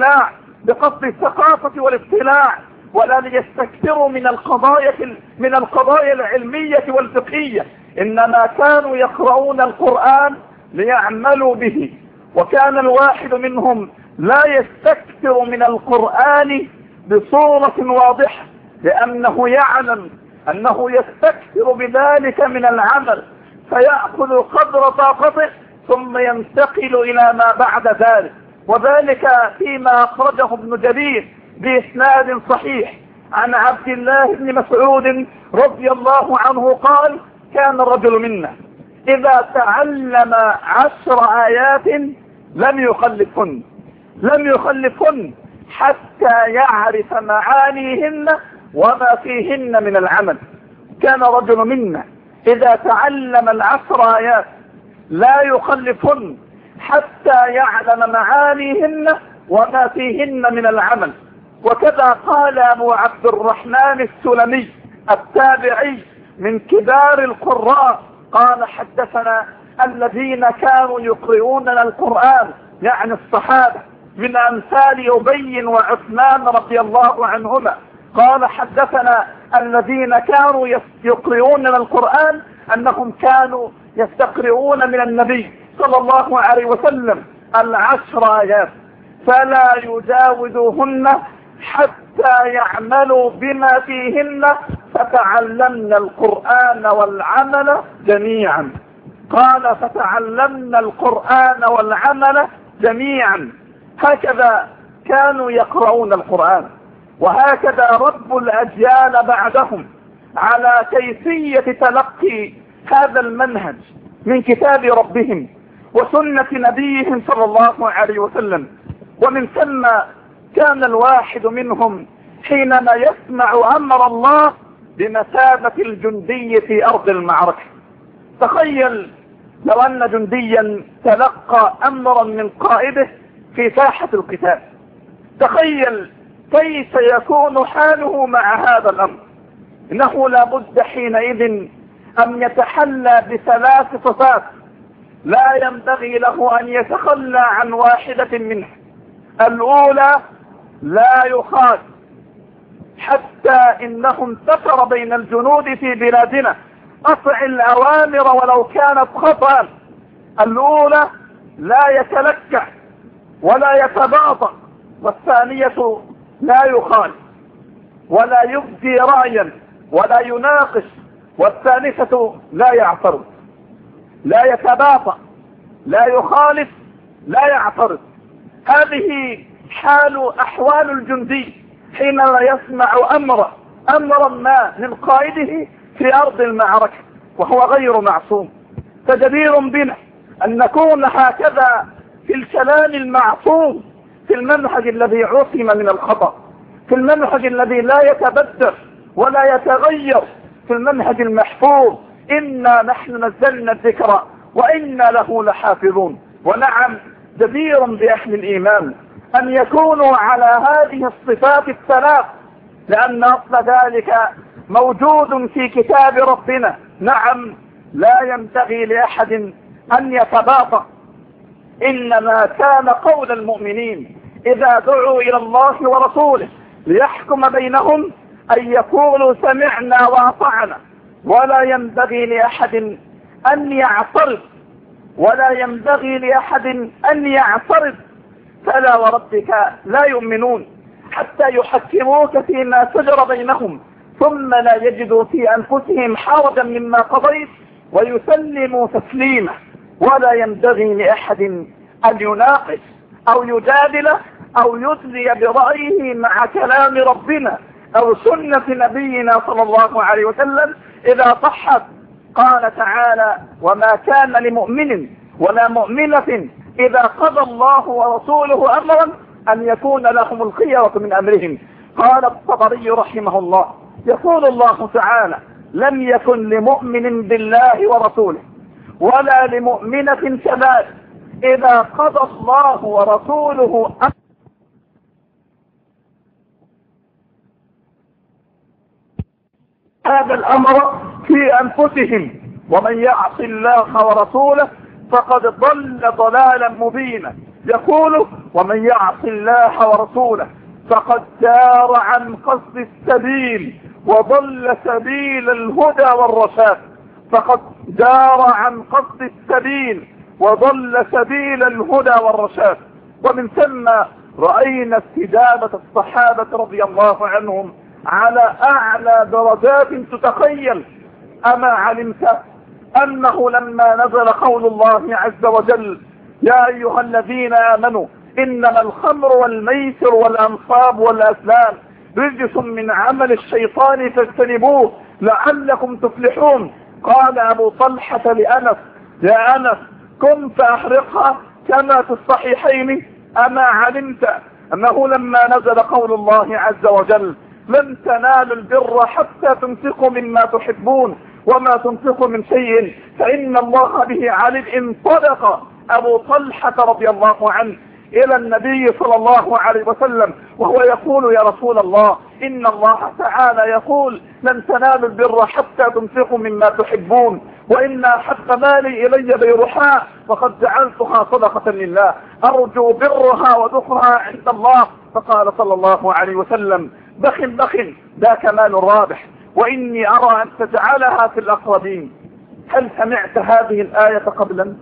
والاطلاع، ولا ليستكثروا من القضايا العلمية والفقهية، إنما كانوا يقرؤون القرآن ليعملوا به. وكان الواحد منهم لا يستكثر من القرآن بصورة واضحة، لأنه يعلم أنه يستكثر بذلك من العمل، فيأخذ قدر طاقته ثم ينتقل إلى ما بعد ذلك. وذلك فيما أخرجه ابن جرير بإسناد صحيح عن عبد الله بن مسعود رضي الله عنه قال: كان الرجل منا إذا تعلم 10 آيات لم يخلفهن حتى يعرف معانيهن وما فيهن من العمل. كان رجل منا إذا تعلم 10 آيات لا يخلفهن حتى يعلم معانيهن وما فيهن من العمل. وكذا قال أبو عبد الرحمن السلمي التابعي من كبار القراء قال: حدثنا الذين كانوا يقرؤوننا القرآن، يعني الصحابة، من أمثال أبي وعثمان رضي الله عنهما. قال: حدثنا الذين كانوا يقرؤوننا القرآن أنهم كانوا يستقرؤون من النبي صلى الله عليه وسلم 10 آيات فلا يجاوزوهن حتى يعملوا بما فيهن، فتعلمنا القرآن والعمل جميعا. قال: فتعلمنا القرآن والعمل جميعا. هكذا كانوا يقرؤون القرآن، وهكذا رب الأجيال بعدهم على كيفية تلقي هذا المنهج من كتاب ربهم وسنة نبيهم صلى الله عليه وسلم. ومن ثم كان الواحد منهم حينما يسمع أمر الله بمثابة الجندي في أرض المعركة. تخيل لو أن جنديا تلقى أمرا من قائده في ساحة القتال، تخيل كيف يكون حاله مع هذا الأمر. إنه لابد حينئذ أن يتحلى ب3 صفات لا ينبغي له أن يتخلى عن واحدة منها. الأولى: لا يخاف، حتى إنه انتشر بين الجنود في بلادنا: أطع الأوامر ولو كانت خطأ. الأولى: لا يتلكع ولا يتباطأ، والثانية لا يخالف ولا يبدي رأيا ولا يناقش، والثالثة لا يعترض. لا يتباطأ، لا يخالف، لا يعترض. هذه أحوال الجندي حينما يسمع أمرا ما من قائده في أرض المعركة وهو غير معصوم. فجدير بنا أن نكون هكذا في الكلام المعصوم، في المنهج الذي عصم من الخطأ، في المنهج الذي لا يتبدل ولا يتغير، في المنهج المحفوظ. إنا نحن نزلنا الذكر وإنا له لحافظون. ونعم، جدير بأهل الإيمان أن يكونوا على هذه الصفات الثلاث، لأن أصل ذلك موجود في كتاب ربنا. نعم، لا ينبغي لأحد أن يتباطأ، إنما كان قول المؤمنين إذا دعوا إلى الله ورسوله ليحكم بينهم أن يقولوا سمعنا وأطعنا، ولا ينبغي لأحد أن يعترض، ولا ينبغي لأحد أن يعترض. فلا وربك لا يؤمنون حتى يحكموك فيما شجر بينهم ثم لا يجدوا في أنفسهم حرجا مما قضيت ويسلموا تسليما. ولا ينبغي لأحد أن يناقش أو يجادل أو يدلي برأيه مع كلام ربنا أو سنة نبينا صلى الله عليه وسلم إذا صحت. قال تعالى: وما كان لمؤمن ولا مؤمنة إذا قضى الله ورسوله أمرا أن يكون لهم الخيرة من أمرهم. قال الطبري رحمه الله: يقول الله تعالى: لم يكن لمؤمن بالله ورسوله ولا لمؤمنة كذلك إذا قضى الله ورسوله هذا الأمر في أنفسهم، ومن يعص الله ورسوله فقد ضل ضلالا مبينا. يقول: ومن يعص الله ورسوله فقد دار عن قصد السبيل وضل سبيل الهدى والرشاد. فقد دار عن قصد السبيل وضل سبيل الهدى والرشاد. ومن ثم رأينا استجابة الصحابة رضي الله عنهم على أعلى درجات تتخيل. أما علمت أنه لما نزل قول الله عز وجل: يا أيها الذين آمنوا إنما الخمر والميسر والأنصاب والأزلام رجس من عمل الشيطان فاجتنبوه لعلكم تفلحون. قال أبو طلحة لأنس: يا أنس، قم فأحرقها كما في الصحيحين. أما علمت أنه لما نزل قول الله عز وجل: لن تنالوا البر حتى تنفقوا مما تحبون وما تنفقوا من شيء فإن الله به عليم، انطلق أبو طلحة رضي الله عنه إلى النبي صلى الله عليه وسلم وهو يقول: يا رسول الله، إن الله تعالى يقول: لن تنالوا البر حتى تنفقوا مما تحبون، وإن أحب مالي إلي بيرحاء وقد جعلتها صدقة لله أرجو برها وذخرها عند الله. فقال صلى الله عليه وسلم: بخ بخ، ذاك مال رابح، وإني أرى أن تجعلها في الأقربين. هل سمعت هذه الآية قبلا؟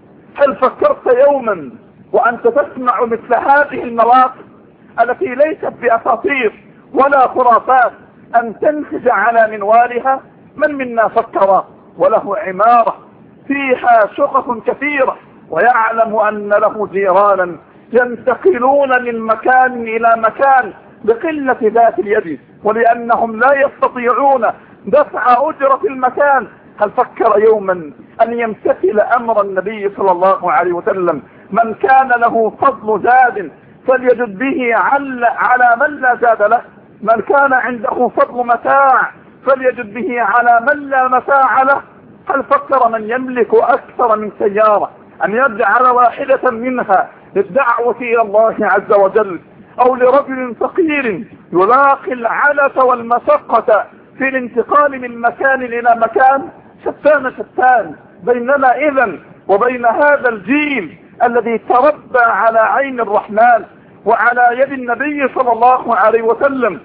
هل فكرت يوما وأنت تسمع مثل هذه المواقف التي ليست بأساطير ولا خرافات أن تنتج على منوالها؟ من منا فكر وله عمارة فيها شقق كثيرة ويعلم أن له جيرانا ينتقلون من مكان إلى مكان بقلة ذات اليد ولأنهم لا يستطيعون دفع أجرة المكان؟ هل فكر يوما أن يمتثل أمر النبي صلى الله عليه وسلم: من كان له فضل زاد فليجد به على من لا زاد له، من كان عنده فضل متاع فليجد به على من لا متاع له؟ هل فكر من يملك أكثر من سيارة أن يجعل واحدة منها للدعوة إلى الله عز وجل، أو لرجل فقير يلاقي العنة والمشقة في الانتقال من مكان إلى مكان؟ شتان بيننا إذن وبين هذا الجيل الذي تربى على عين الرحمن وعلى يد النبي صلى الله عليه وسلم.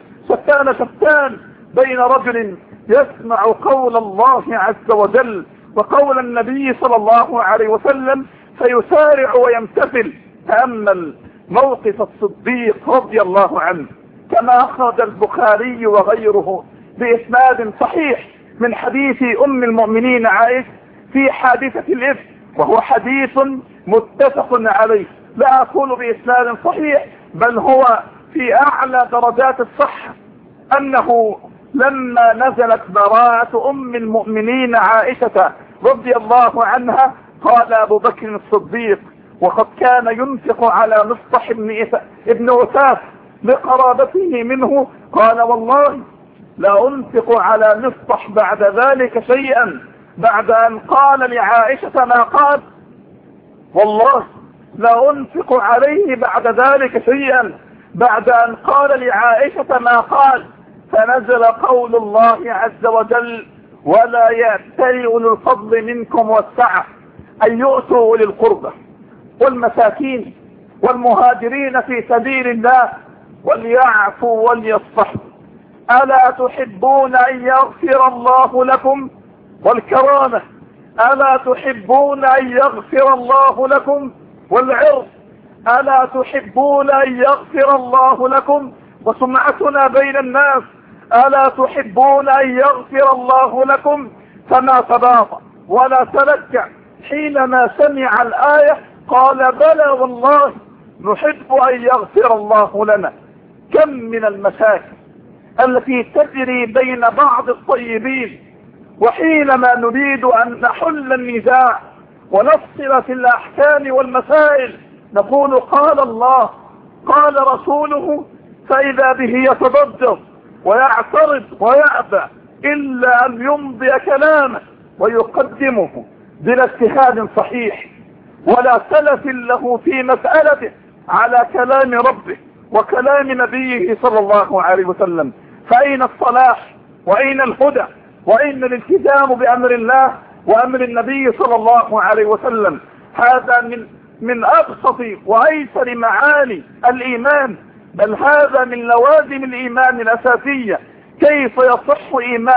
شتان بين رجل يسمع قول الله عز وجل وقول النبي صلى الله عليه وسلم فيسارع ويمتثل. تأمل موقف الصديق رضي الله عنه كما أخرج البخاري وغيره بإسناد صحيح من حديث أم المؤمنين عائشة في حادثة الإفك، وهو حديث متفق عليه، لا أقول بإسناد صحيح بل هو في أعلى درجات الصحة، أنه لما نزلت براءة أم المؤمنين عائشة رضي الله عنها قال أبو بكر الصديق وقد كان ينفق على مصطح ابن أثاث لقرابته منه، قال والله لا أنفق على مصطح بعد ذلك شيئا بعد أن قال لعائشة ما قال، والله لا أنفق عليه بعد ذلك شيئا بعد أن قال لعائشة ما قال. فنزل قول الله عز وجل ولا يأتل أولو الفضل منكم والسعة أن يؤتوا أولي القربى والمساكين والمهاجرين في سبيل الله وليعفوا وليصفحوا ألا تحبون أن يغفر الله لكم؟ والكرامة ألا تحبون أن يغفر الله لكم؟ والعرض ألا تحبون أن يغفر الله لكم؟ وسمعتنا بين الناس ألا تحبون أن يغفر الله لكم؟ فما تباطأ ولا تلكع حينما سمع الآية قال بلى والله نحب أن يغفر الله لنا. كم من المشاكل التي تجري بين بعض الطيبين، وحينما نريد أن نحل النزاع ونفصل في الأحكام والمسائل نقول قال الله قال رسوله، فإذا به يتضجر ويعترض ويأبى إلا أن يمضي كلامه ويقدمه بلا اجتهاد صحيح ولا سلف له في مسألته على كلام ربه وكلام نبيه صلى الله عليه وسلم. فأين الصلاح وأين الهدى وأين الالتزام بأمر الله وأمر النبي صلى الله عليه وسلم؟ هذا من أبسط وأيسر معاني الإيمان، بل هذا من لوازم الإيمان الأساسية. كيف يصح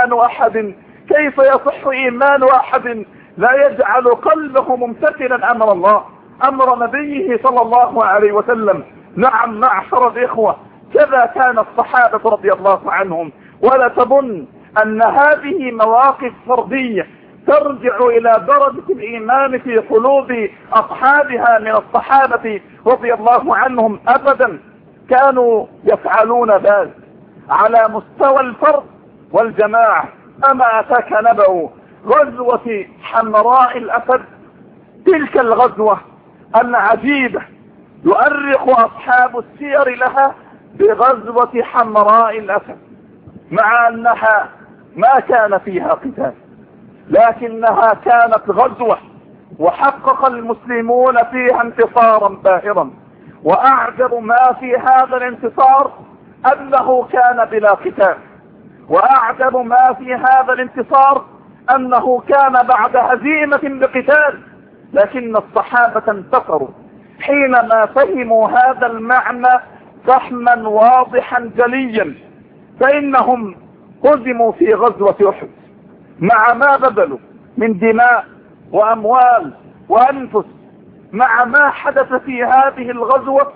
إيمان أحد لا يجعل قلبه ممتثلا أمر الله أمر نبيه صلى الله عليه وسلم؟ نعم معشر الإخوة، كذا كان الصحابة رضي الله عنهم. ولا تظن أن هذه مواقف فردية ترجع إلى درجة الإيمان في قلوب أصحابها من الصحابة رضي الله عنهم أبدا، كانوا يفعلون ذلك على مستوى الفرد والجماعة. أما أتاك نبأ غزوة حمراء الأسد، تلك الغزوة العجيبة يؤرخ أصحاب السير لها بغزوة حمراء الأسد، مع أنها ما كان فيها قتال، لكنها كانت غزوة وحقق المسلمون فيها انتصارا باهرا. وأعجب ما في هذا الانتصار أنه كان بلا قتال، وأعجب ما في هذا الانتصار أنه كان بعد هزيمة بقتال، لكن الصحابة انتصروا حينما فهموا هذا المعنى فهما واضحا جليا. فإنهم هزموا في غزوة أحد مع ما بذلوا من دماء وأموال وأنفس، مع ما حدث في هذه الغزوة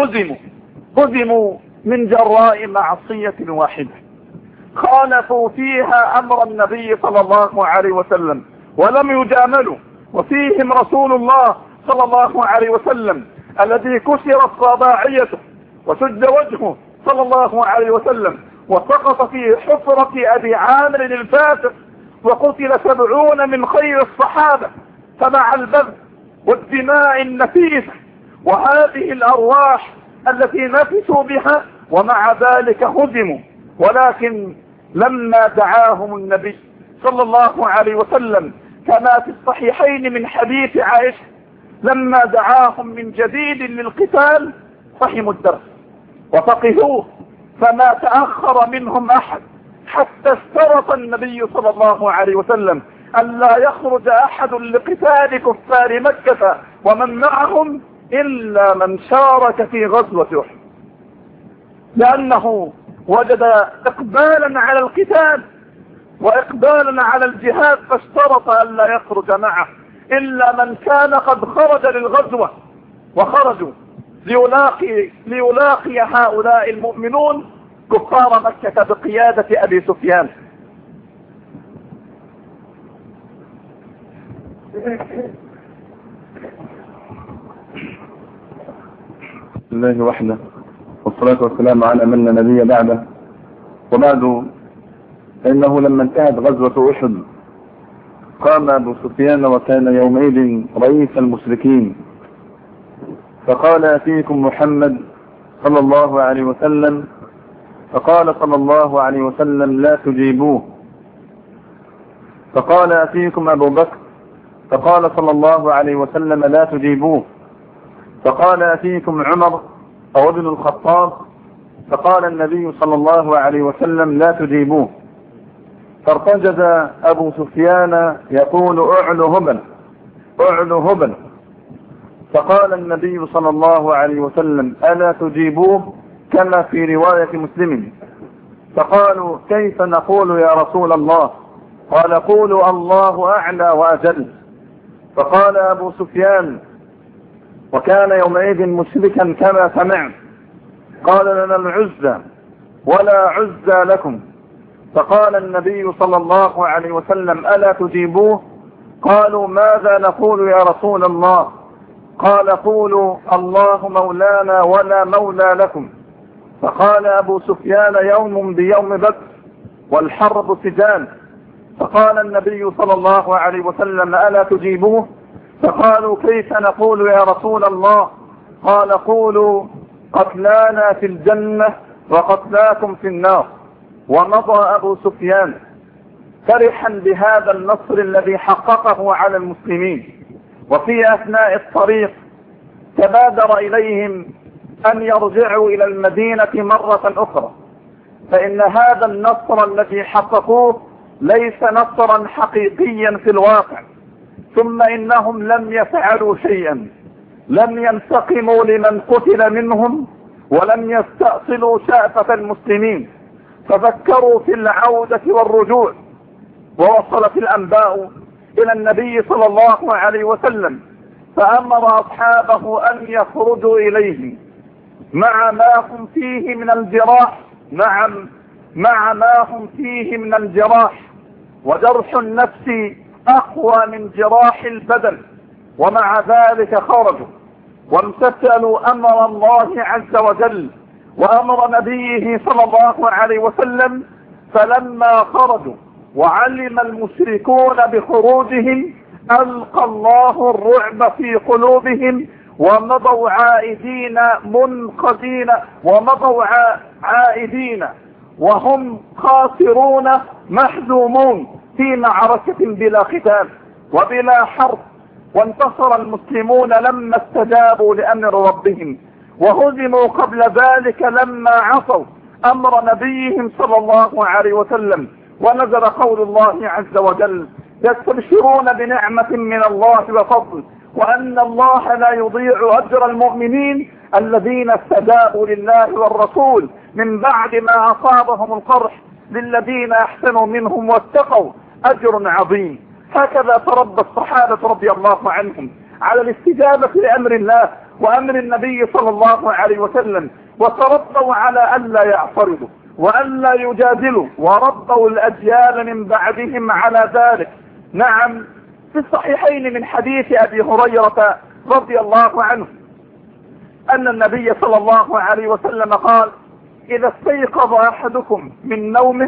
هزموا من جراء معصية واحدة خالفوا فيها أمر النبي صلى الله عليه وسلم ولم يجاملوا. وفيهم رسول الله صلى الله عليه وسلم الذي كسرت رباعيته وسد وجهه صلى الله عليه وسلم وسقط في حفرة أبي عامر الفاسق، وقتل 70 من خير الصحابة. فمع البذل والدماء النفيسة وهذه الأرواح التي نفسوا بها ومع ذلك هزموا. ولكن لما دعاهم النبي صلى الله عليه وسلم كما في الصحيحين من حديث عائشة، لما دعاهم من جديد للقتال فهموا الدرس وفقهوه، فما تأخر منهم أحد حتى اشترط النبي صلى الله عليه وسلم أن لا يخرج أحد لقتال كفار مكة ومن معهم إلا من شارك في غزوة أحد، لأنه وجد إقبالا على القتال وإقبالا على الجهاد فاشترط أن لا يخرج معه. إلا من كان قد خرج للغزوة، وخرجوا ليلاقي هؤلاء المؤمنون كفار مكة بقيادة أبي سفيان. الله وحده، والصلاة والسلام على من لا نبي بعده. وبعد، فإنه لما انتهت غزوة أحد قام أبو سفيان وكان يومئذ رئيس المشركين، فقال: أتيكم محمد صلى الله عليه وسلم. فقال صلى الله عليه وسلم: لا تجيبوه. فقال: أتيكم أبو بكر. فقال صلى الله عليه وسلم: لا تجيبوه. فقال: أتيكم عمر أو ابن الخطاب. فقال النبي صلى الله عليه وسلم: لا تجيبوه. فارتجز أبو سفيان يقول: أعلو هبل أعلو هبل. فقال النبي صلى الله عليه وسلم: ألا تجيبوه، كما في رواية مسلم. فقالوا: كيف نقول يا رسول الله؟ قال: قولوا الله أعلى وأجل. فقال أبو سفيان، وكان يومئذ مشركا كما سمعت: قال: لنا العزى ولا عزى لكم. فقال النبي صلى الله عليه وسلم: ألا تجيبوه؟ قالوا: ماذا نقول يا رسول الله؟ قال: قولوا الله مولانا ولا مولى لكم. فقال أبو سفيان: يوم بيوم بدر والحرب سجال. فقال النبي صلى الله عليه وسلم: ألا تجيبوه؟ فقالوا: كيف نقول يا رسول الله؟ قال: قولوا قتلانا في الجنة وقتلاكم في النار. ومضى أبو سفيان فرحا بهذا النصر الذي حققه على المسلمين. وفي أثناء الطريق تبادر إليهم أن يرجعوا إلى المدينة مرة أخرى، فإن هذا النصر الذي حققوه ليس نصرا حقيقيا في الواقع، ثم إنهم لم يفعلوا شيئا، لم ينتقموا لمن قتل منهم، ولم يستأصلوا شأفة المسلمين، ففكروا في العودة والرجوع. ووصلت الأنباء إلى النبي صلى الله عليه وسلم، فأمر أصحابه أن يخرجوا إليه مع ما هم فيه من الجراح، مع ما هم فيه من الجراح، وجرح النفس أقوى من جراح البدن. ومع ذلك خرجوا وامتثلوا أمر الله عز وجل وأمر نبيه صلى الله عليه وسلم. فلما خرجوا وعلم المشركون بخروجهم ألقى الله الرعب في قلوبهم، ومضوا عائدين منقذين، ومضوا عائدين وهم خاسرون محزومون في معركة بلا قتال وبلا حرب. وانتصر المسلمون لما استجابوا لأمر ربهم، وهزموا قبل ذلك لما عصوا أمر نبيهم صلى الله عليه وسلم. ونزل قول الله عز وجل: يستبشرون بنعمة من الله وفضل، وأن الله لا يضيع أجر المؤمنين الذين استجابوا لله والرسول من بعد ما أصابهم القرح، للذين أحسنوا منهم واتقوا أجر عظيم. هكذا تربى الصحابة رضي الله عنهم على الاستجابة لأمر الله وأمر النبي صلى الله عليه وسلم، وتربوا على ألا يعترضوا وألا يجادلوا، وربوا الأجيال من بعدهم على ذلك. نعم، في الصحيحين من حديث أبي هريرة رضي الله عنه أن النبي صلى الله عليه وسلم قال: إذا استيقظ أحدكم من نومه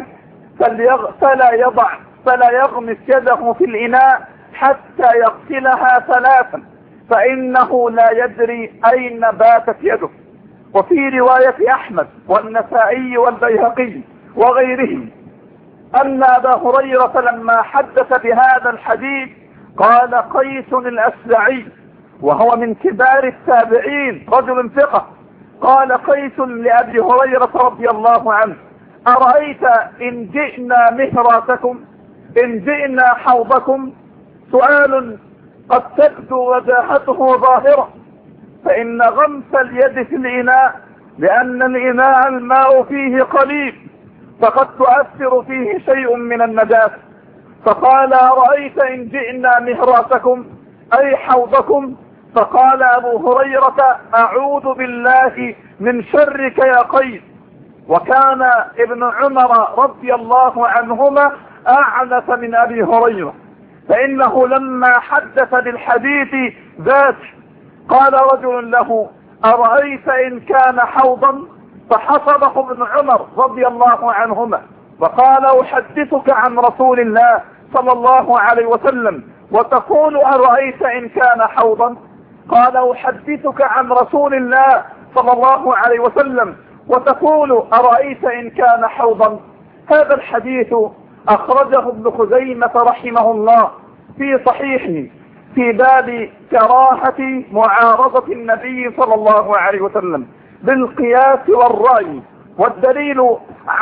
فلا يغمس يده في الإناء حتى يغسلها ثلاثا، فإنه لا يدري أين باتت يده. وفي رواية أحمد والنسائي والبيهقي وغيرهم أن أبا هريرة لما حدث بهذا الحديث قال قيس الأسلعي، وهو من كبار التابعين رجل ثقة، قال قيس لأبي هريرة رضي الله عنه: أرأيت إن جئنا مهراتكم، إن جئنا حوضكم، سؤال قد تبدو وجاهته ظاهرة، فإن غمس اليد في الإناء، لأن الإناء الماء فيه قليل، فقد تؤثر فيه شيء من النجاسة. فقال: أرأيت إن جئنا مهراتكم، أي حوضكم؟ فقال أبو هريرة أعوذ بالله من شرك يا قيس. وكان ابن عمر رضي الله عنهما أعنف من أبي هريرة، فإنه لما حدث بالحديث ذات قال رجل له أرأيت إن كان حوضا؟ فحسبه ابن عمر رضي الله عنهما فقال أحدثك عن رسول الله صلى الله عليه وسلم وتقول أرأيت إن كان حوضا؟ قال أحدثك عن رسول الله صلى الله عليه وسلم وتقول أرأيت إن كان حوضا. هذا الحديث أخرجه ابن خزيمة رحمه الله في صحيحه في باب كراهة معارضة النبي صلى الله عليه وسلم بالقياس والرأي، والدليل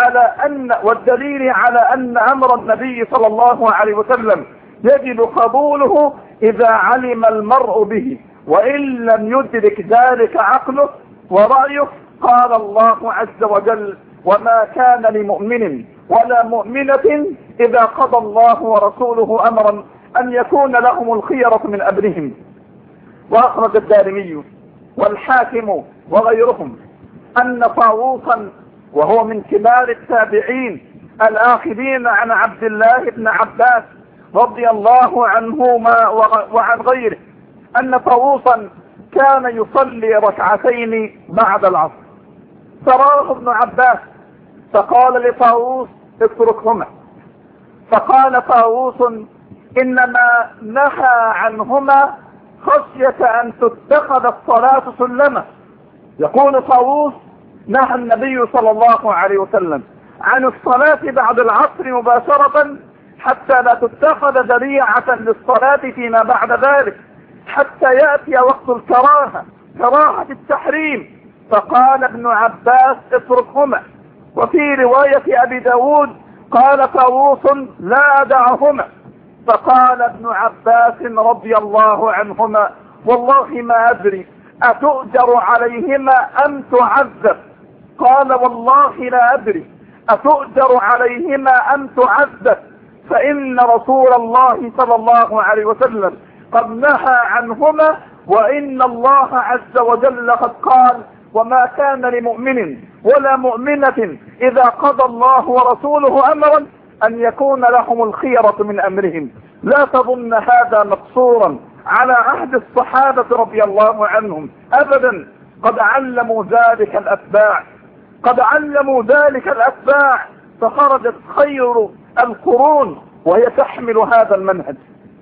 على أن أمر النبي صلى الله عليه وسلم يجب قبوله إذا علم المرء به، وإن لم يدرك ذلك عقله ورأيه. قال الله عز وجل وما كان لمؤمن ولا مؤمنة إذا قضى الله ورسوله أمرا أن يكون لهم الخيرة من أمرهم. وأخرج الدارمي والحاكم وغيرهم أن طاووسا وهو من كبار التابعين الآخذين عن عبد الله بن عباس رضي الله عنهما وعن غيره أن طاووسا كان يصلي ركعتين بعد العصر، فراه ابن عباس فقال لطاووس اتركهما، فقال طاووس إنما نهى عنهما خشية أن تتخذ الصلاة سلمة. يقول طاووس نهى النبي صلى الله عليه وسلم عن الصلاة بعد العصر مباشرة حتى لا تتخذ ذريعة للصلاة فيما بعد ذلك، حتى يأتي وقت الكراهة، كراهة التحريم. فقال ابن عباس اتركهما. وفي رواية أبي داود قال طاووس لا أدعهما، فقال ابن عباس رضي الله عنهما والله ما أدري أتؤجر عليهما أم تعذب؟ قال والله لا أدري أتؤجر عليهما أم تعذب، فإن رسول الله صلى الله عليه وسلم قد نهى عنهما، وإن الله عز وجل قد قال وما كان لمؤمن ولا مؤمنة إذا قضى الله ورسوله أمرا أن يكون لهم الخيرة من أمرهم. لا تظن هذا مقصورا على عهد الصحابة رضي الله عنهم أبدا، قد علموا ذلك الأتباع فخرجت خير القرون وهي تحمل هذا المنهج.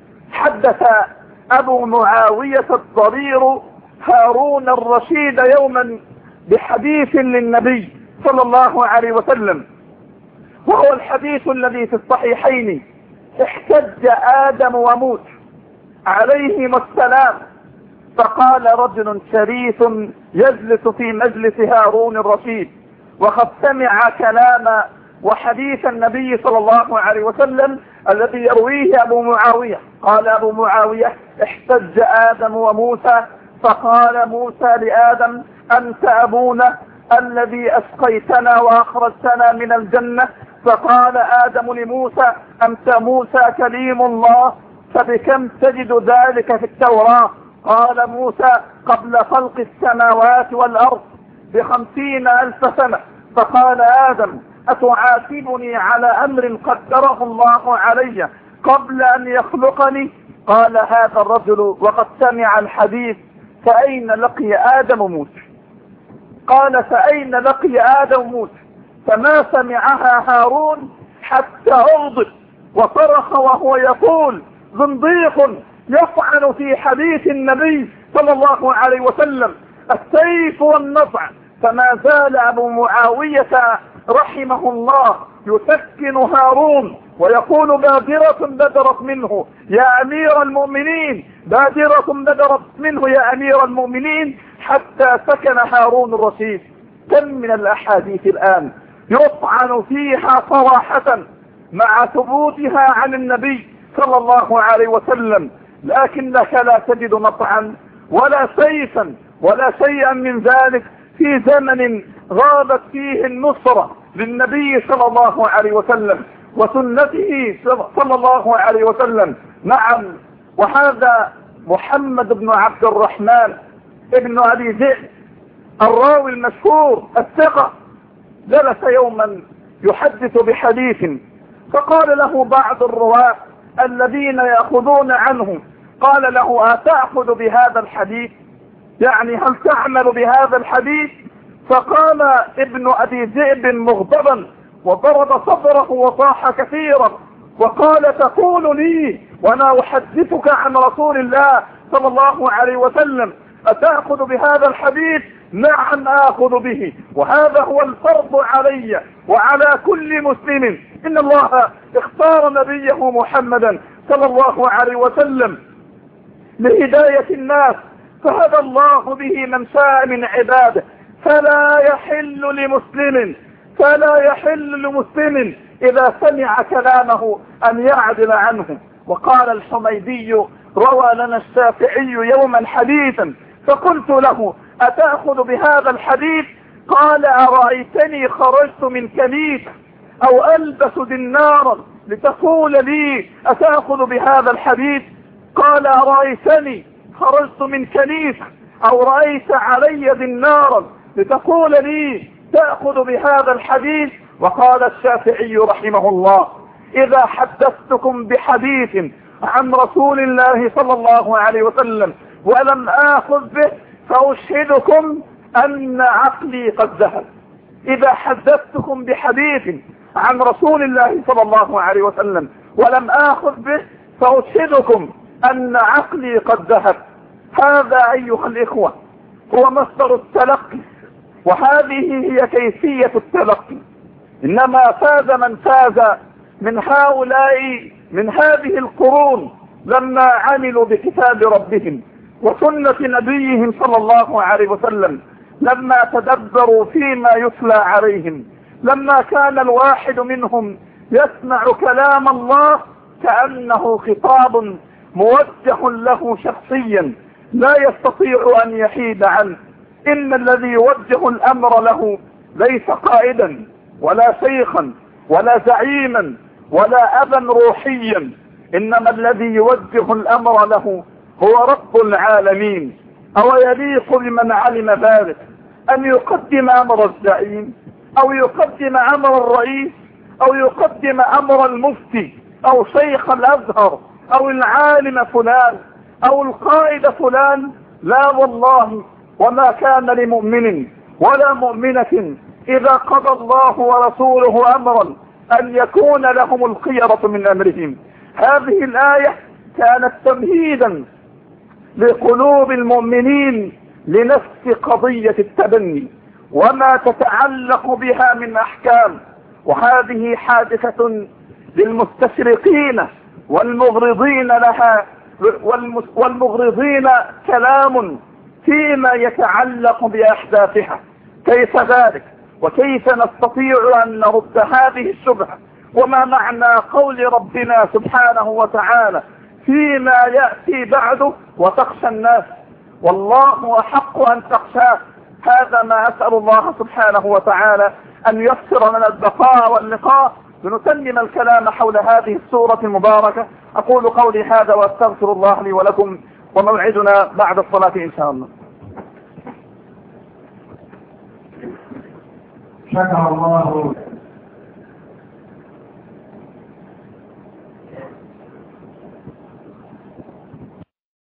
حدث أبو معاوية الضرير هارون الرشيد يوما بحديث للنبي صلى الله عليه وسلم، وهو الحديث الذي في الصحيحين: احتج آدم وموسى عليهما السلام، فقال رجل شريف يجلس في مجلس هارون الرشيد وقد سمع كلام وحديث النبي صلى الله عليه وسلم الذي يرويه أبو معاوية. قال أبو معاوية: احتج آدم وموسى، فقال موسى لآدم: أنت أبونا الذي أسقيتنا وأخرجتنا من الجنة. فقال آدم لموسى: أنت موسى كليم الله، فبكم تجد ذلك في التوراة؟ قال موسى: قبل خلق السماوات والأرض ب50,000 سنة. فقال آدم: أتعاتبني على أمر قدره الله علي قبل أن يخلقني؟ قال هذا الرجل وقد سمع الحديث: فأين لقي آدم موسى؟ قال: فأين لقي آدم موسى؟ فما سمعها هارون حتى أغضب وصرخ وهو يقول: زنديق يفعل في حديث النبي صلى الله عليه وسلم السيف والنطع. فما زال أبو معاوية رحمه الله يسكن هارون ويقول: بادرة بدرت منه يا أمير المؤمنين، بادرة بدرت منه يا أمير المؤمنين، حتى سكن هارون الرشيد. كم من الأحاديث الآن يطعن فيها صراحة مع ثبوتها عن النبي صلى الله عليه وسلم، لكنك لا تجد نطعا ولا سيفا ولا شيئا من ذلك في زمن غابت فيه النصرة للنبي صلى الله عليه وسلم وسنته صلى الله عليه وسلم. نعم، وهذا محمد بن عبد الرحمن ابن أبي ذئب الراوي المشهور الثقة جلس يوما يحدث بحديث، فقال له بعض الرواة الذين يأخذون عنه، قال له: أتأخذ بهذا الحديث؟ يعني هل تعمل بهذا الحديث؟ فقال ابن أبي ذئب مغضبا وضرب صدره وصاح كثيرا وقال: تقول لي وانا احدثك عن رسول الله صلى الله عليه وسلم اتأخذ بهذا الحديث؟ نعم آخذ به، وهذا هو الفرض علي وعلى كل مسلم. ان الله اختار نبيه محمدا صلى الله عليه وسلم لهداية الناس، فهدى الله به من شاء من عباده، فلا يحل لمسلم إذا سمع كلامه أن يعدل عنه. وقال الحميدي: روى لنا الشافعي يوما حديثا فقلت له: أتأخذ بهذا الحديث؟ قال: أرأيتني خرجت من كنيسة أو ألبس دينارا لتقول لي أتأخذ بهذا الحديث؟ قال: أرأيتني خرجت من كنيسة أو رأيت علي دينارا لتقول لي تأخذ بهذا الحديث؟ وقال الشافعي رحمه الله: إذا حدثتكم بحديث عن رسول الله صلى الله عليه وسلم ولم آخذ به فأشهدكم أن عقلي قد ذهب. إذا حدثتكم بحديث عن رسول الله صلى الله عليه وسلم ولم آخذ به فأشهدكم أن عقلي قد ذهب. هذا أيها الإخوة هو مصدر التلقي، وهذه هي كيفية التلقي. إنما فاز من فاز من هؤلاء من هذه القرون لما عملوا بكتاب ربهم وسنة نبيهم صلى الله عليه وسلم، لما تدبروا فيما يتلى عليهم، لما كان الواحد منهم يسمع كلام الله كأنه خطاب موجه له شخصيا لا يستطيع أن يحيد عنه. إن الذي يوجه الأمر له ليس قائدا ولا شيخا ولا زعيما ولا أبا روحيا، إنما الذي يوجه الأمر له هو رب العالمين. أو يليق بمن علم ذلك أن يقدم أمر الزعيم أو يقدم أمر الرئيس أو يقدم أمر المفتي أو شيخ الأزهر أو العالم فلان أو القائد فلان؟ لا والله، وما كان لمؤمن ولا مؤمنة إذا قضى الله ورسوله أمرا أن يكون لهم الخيرة من أمرهم. هذه الآية كانت تمهيدا لقلوب المؤمنين لنفس قضية التبني وما تتعلق بها من أحكام. وهذه حادثة للمستشرقين والمغرضين لها والمغرضين كلام فيما يتعلق بأحداثها. كيف ذلك؟ وكيف نستطيع أن نرد هذه الشبهة؟ وما معنى قول ربنا سبحانه وتعالى فيما يأتي بعده وتخشى الناس والله أحق أن تخشاه؟ هذا ما أسأل الله سبحانه وتعالى أن يسر لنا البقاء واللقاء لنتمم الكلام حول هذه السورة المباركة. أقول قولي هذا وأستغفر الله لي ولكم، وموعدنا بعد الصلاة إن شاء الله. شكر الله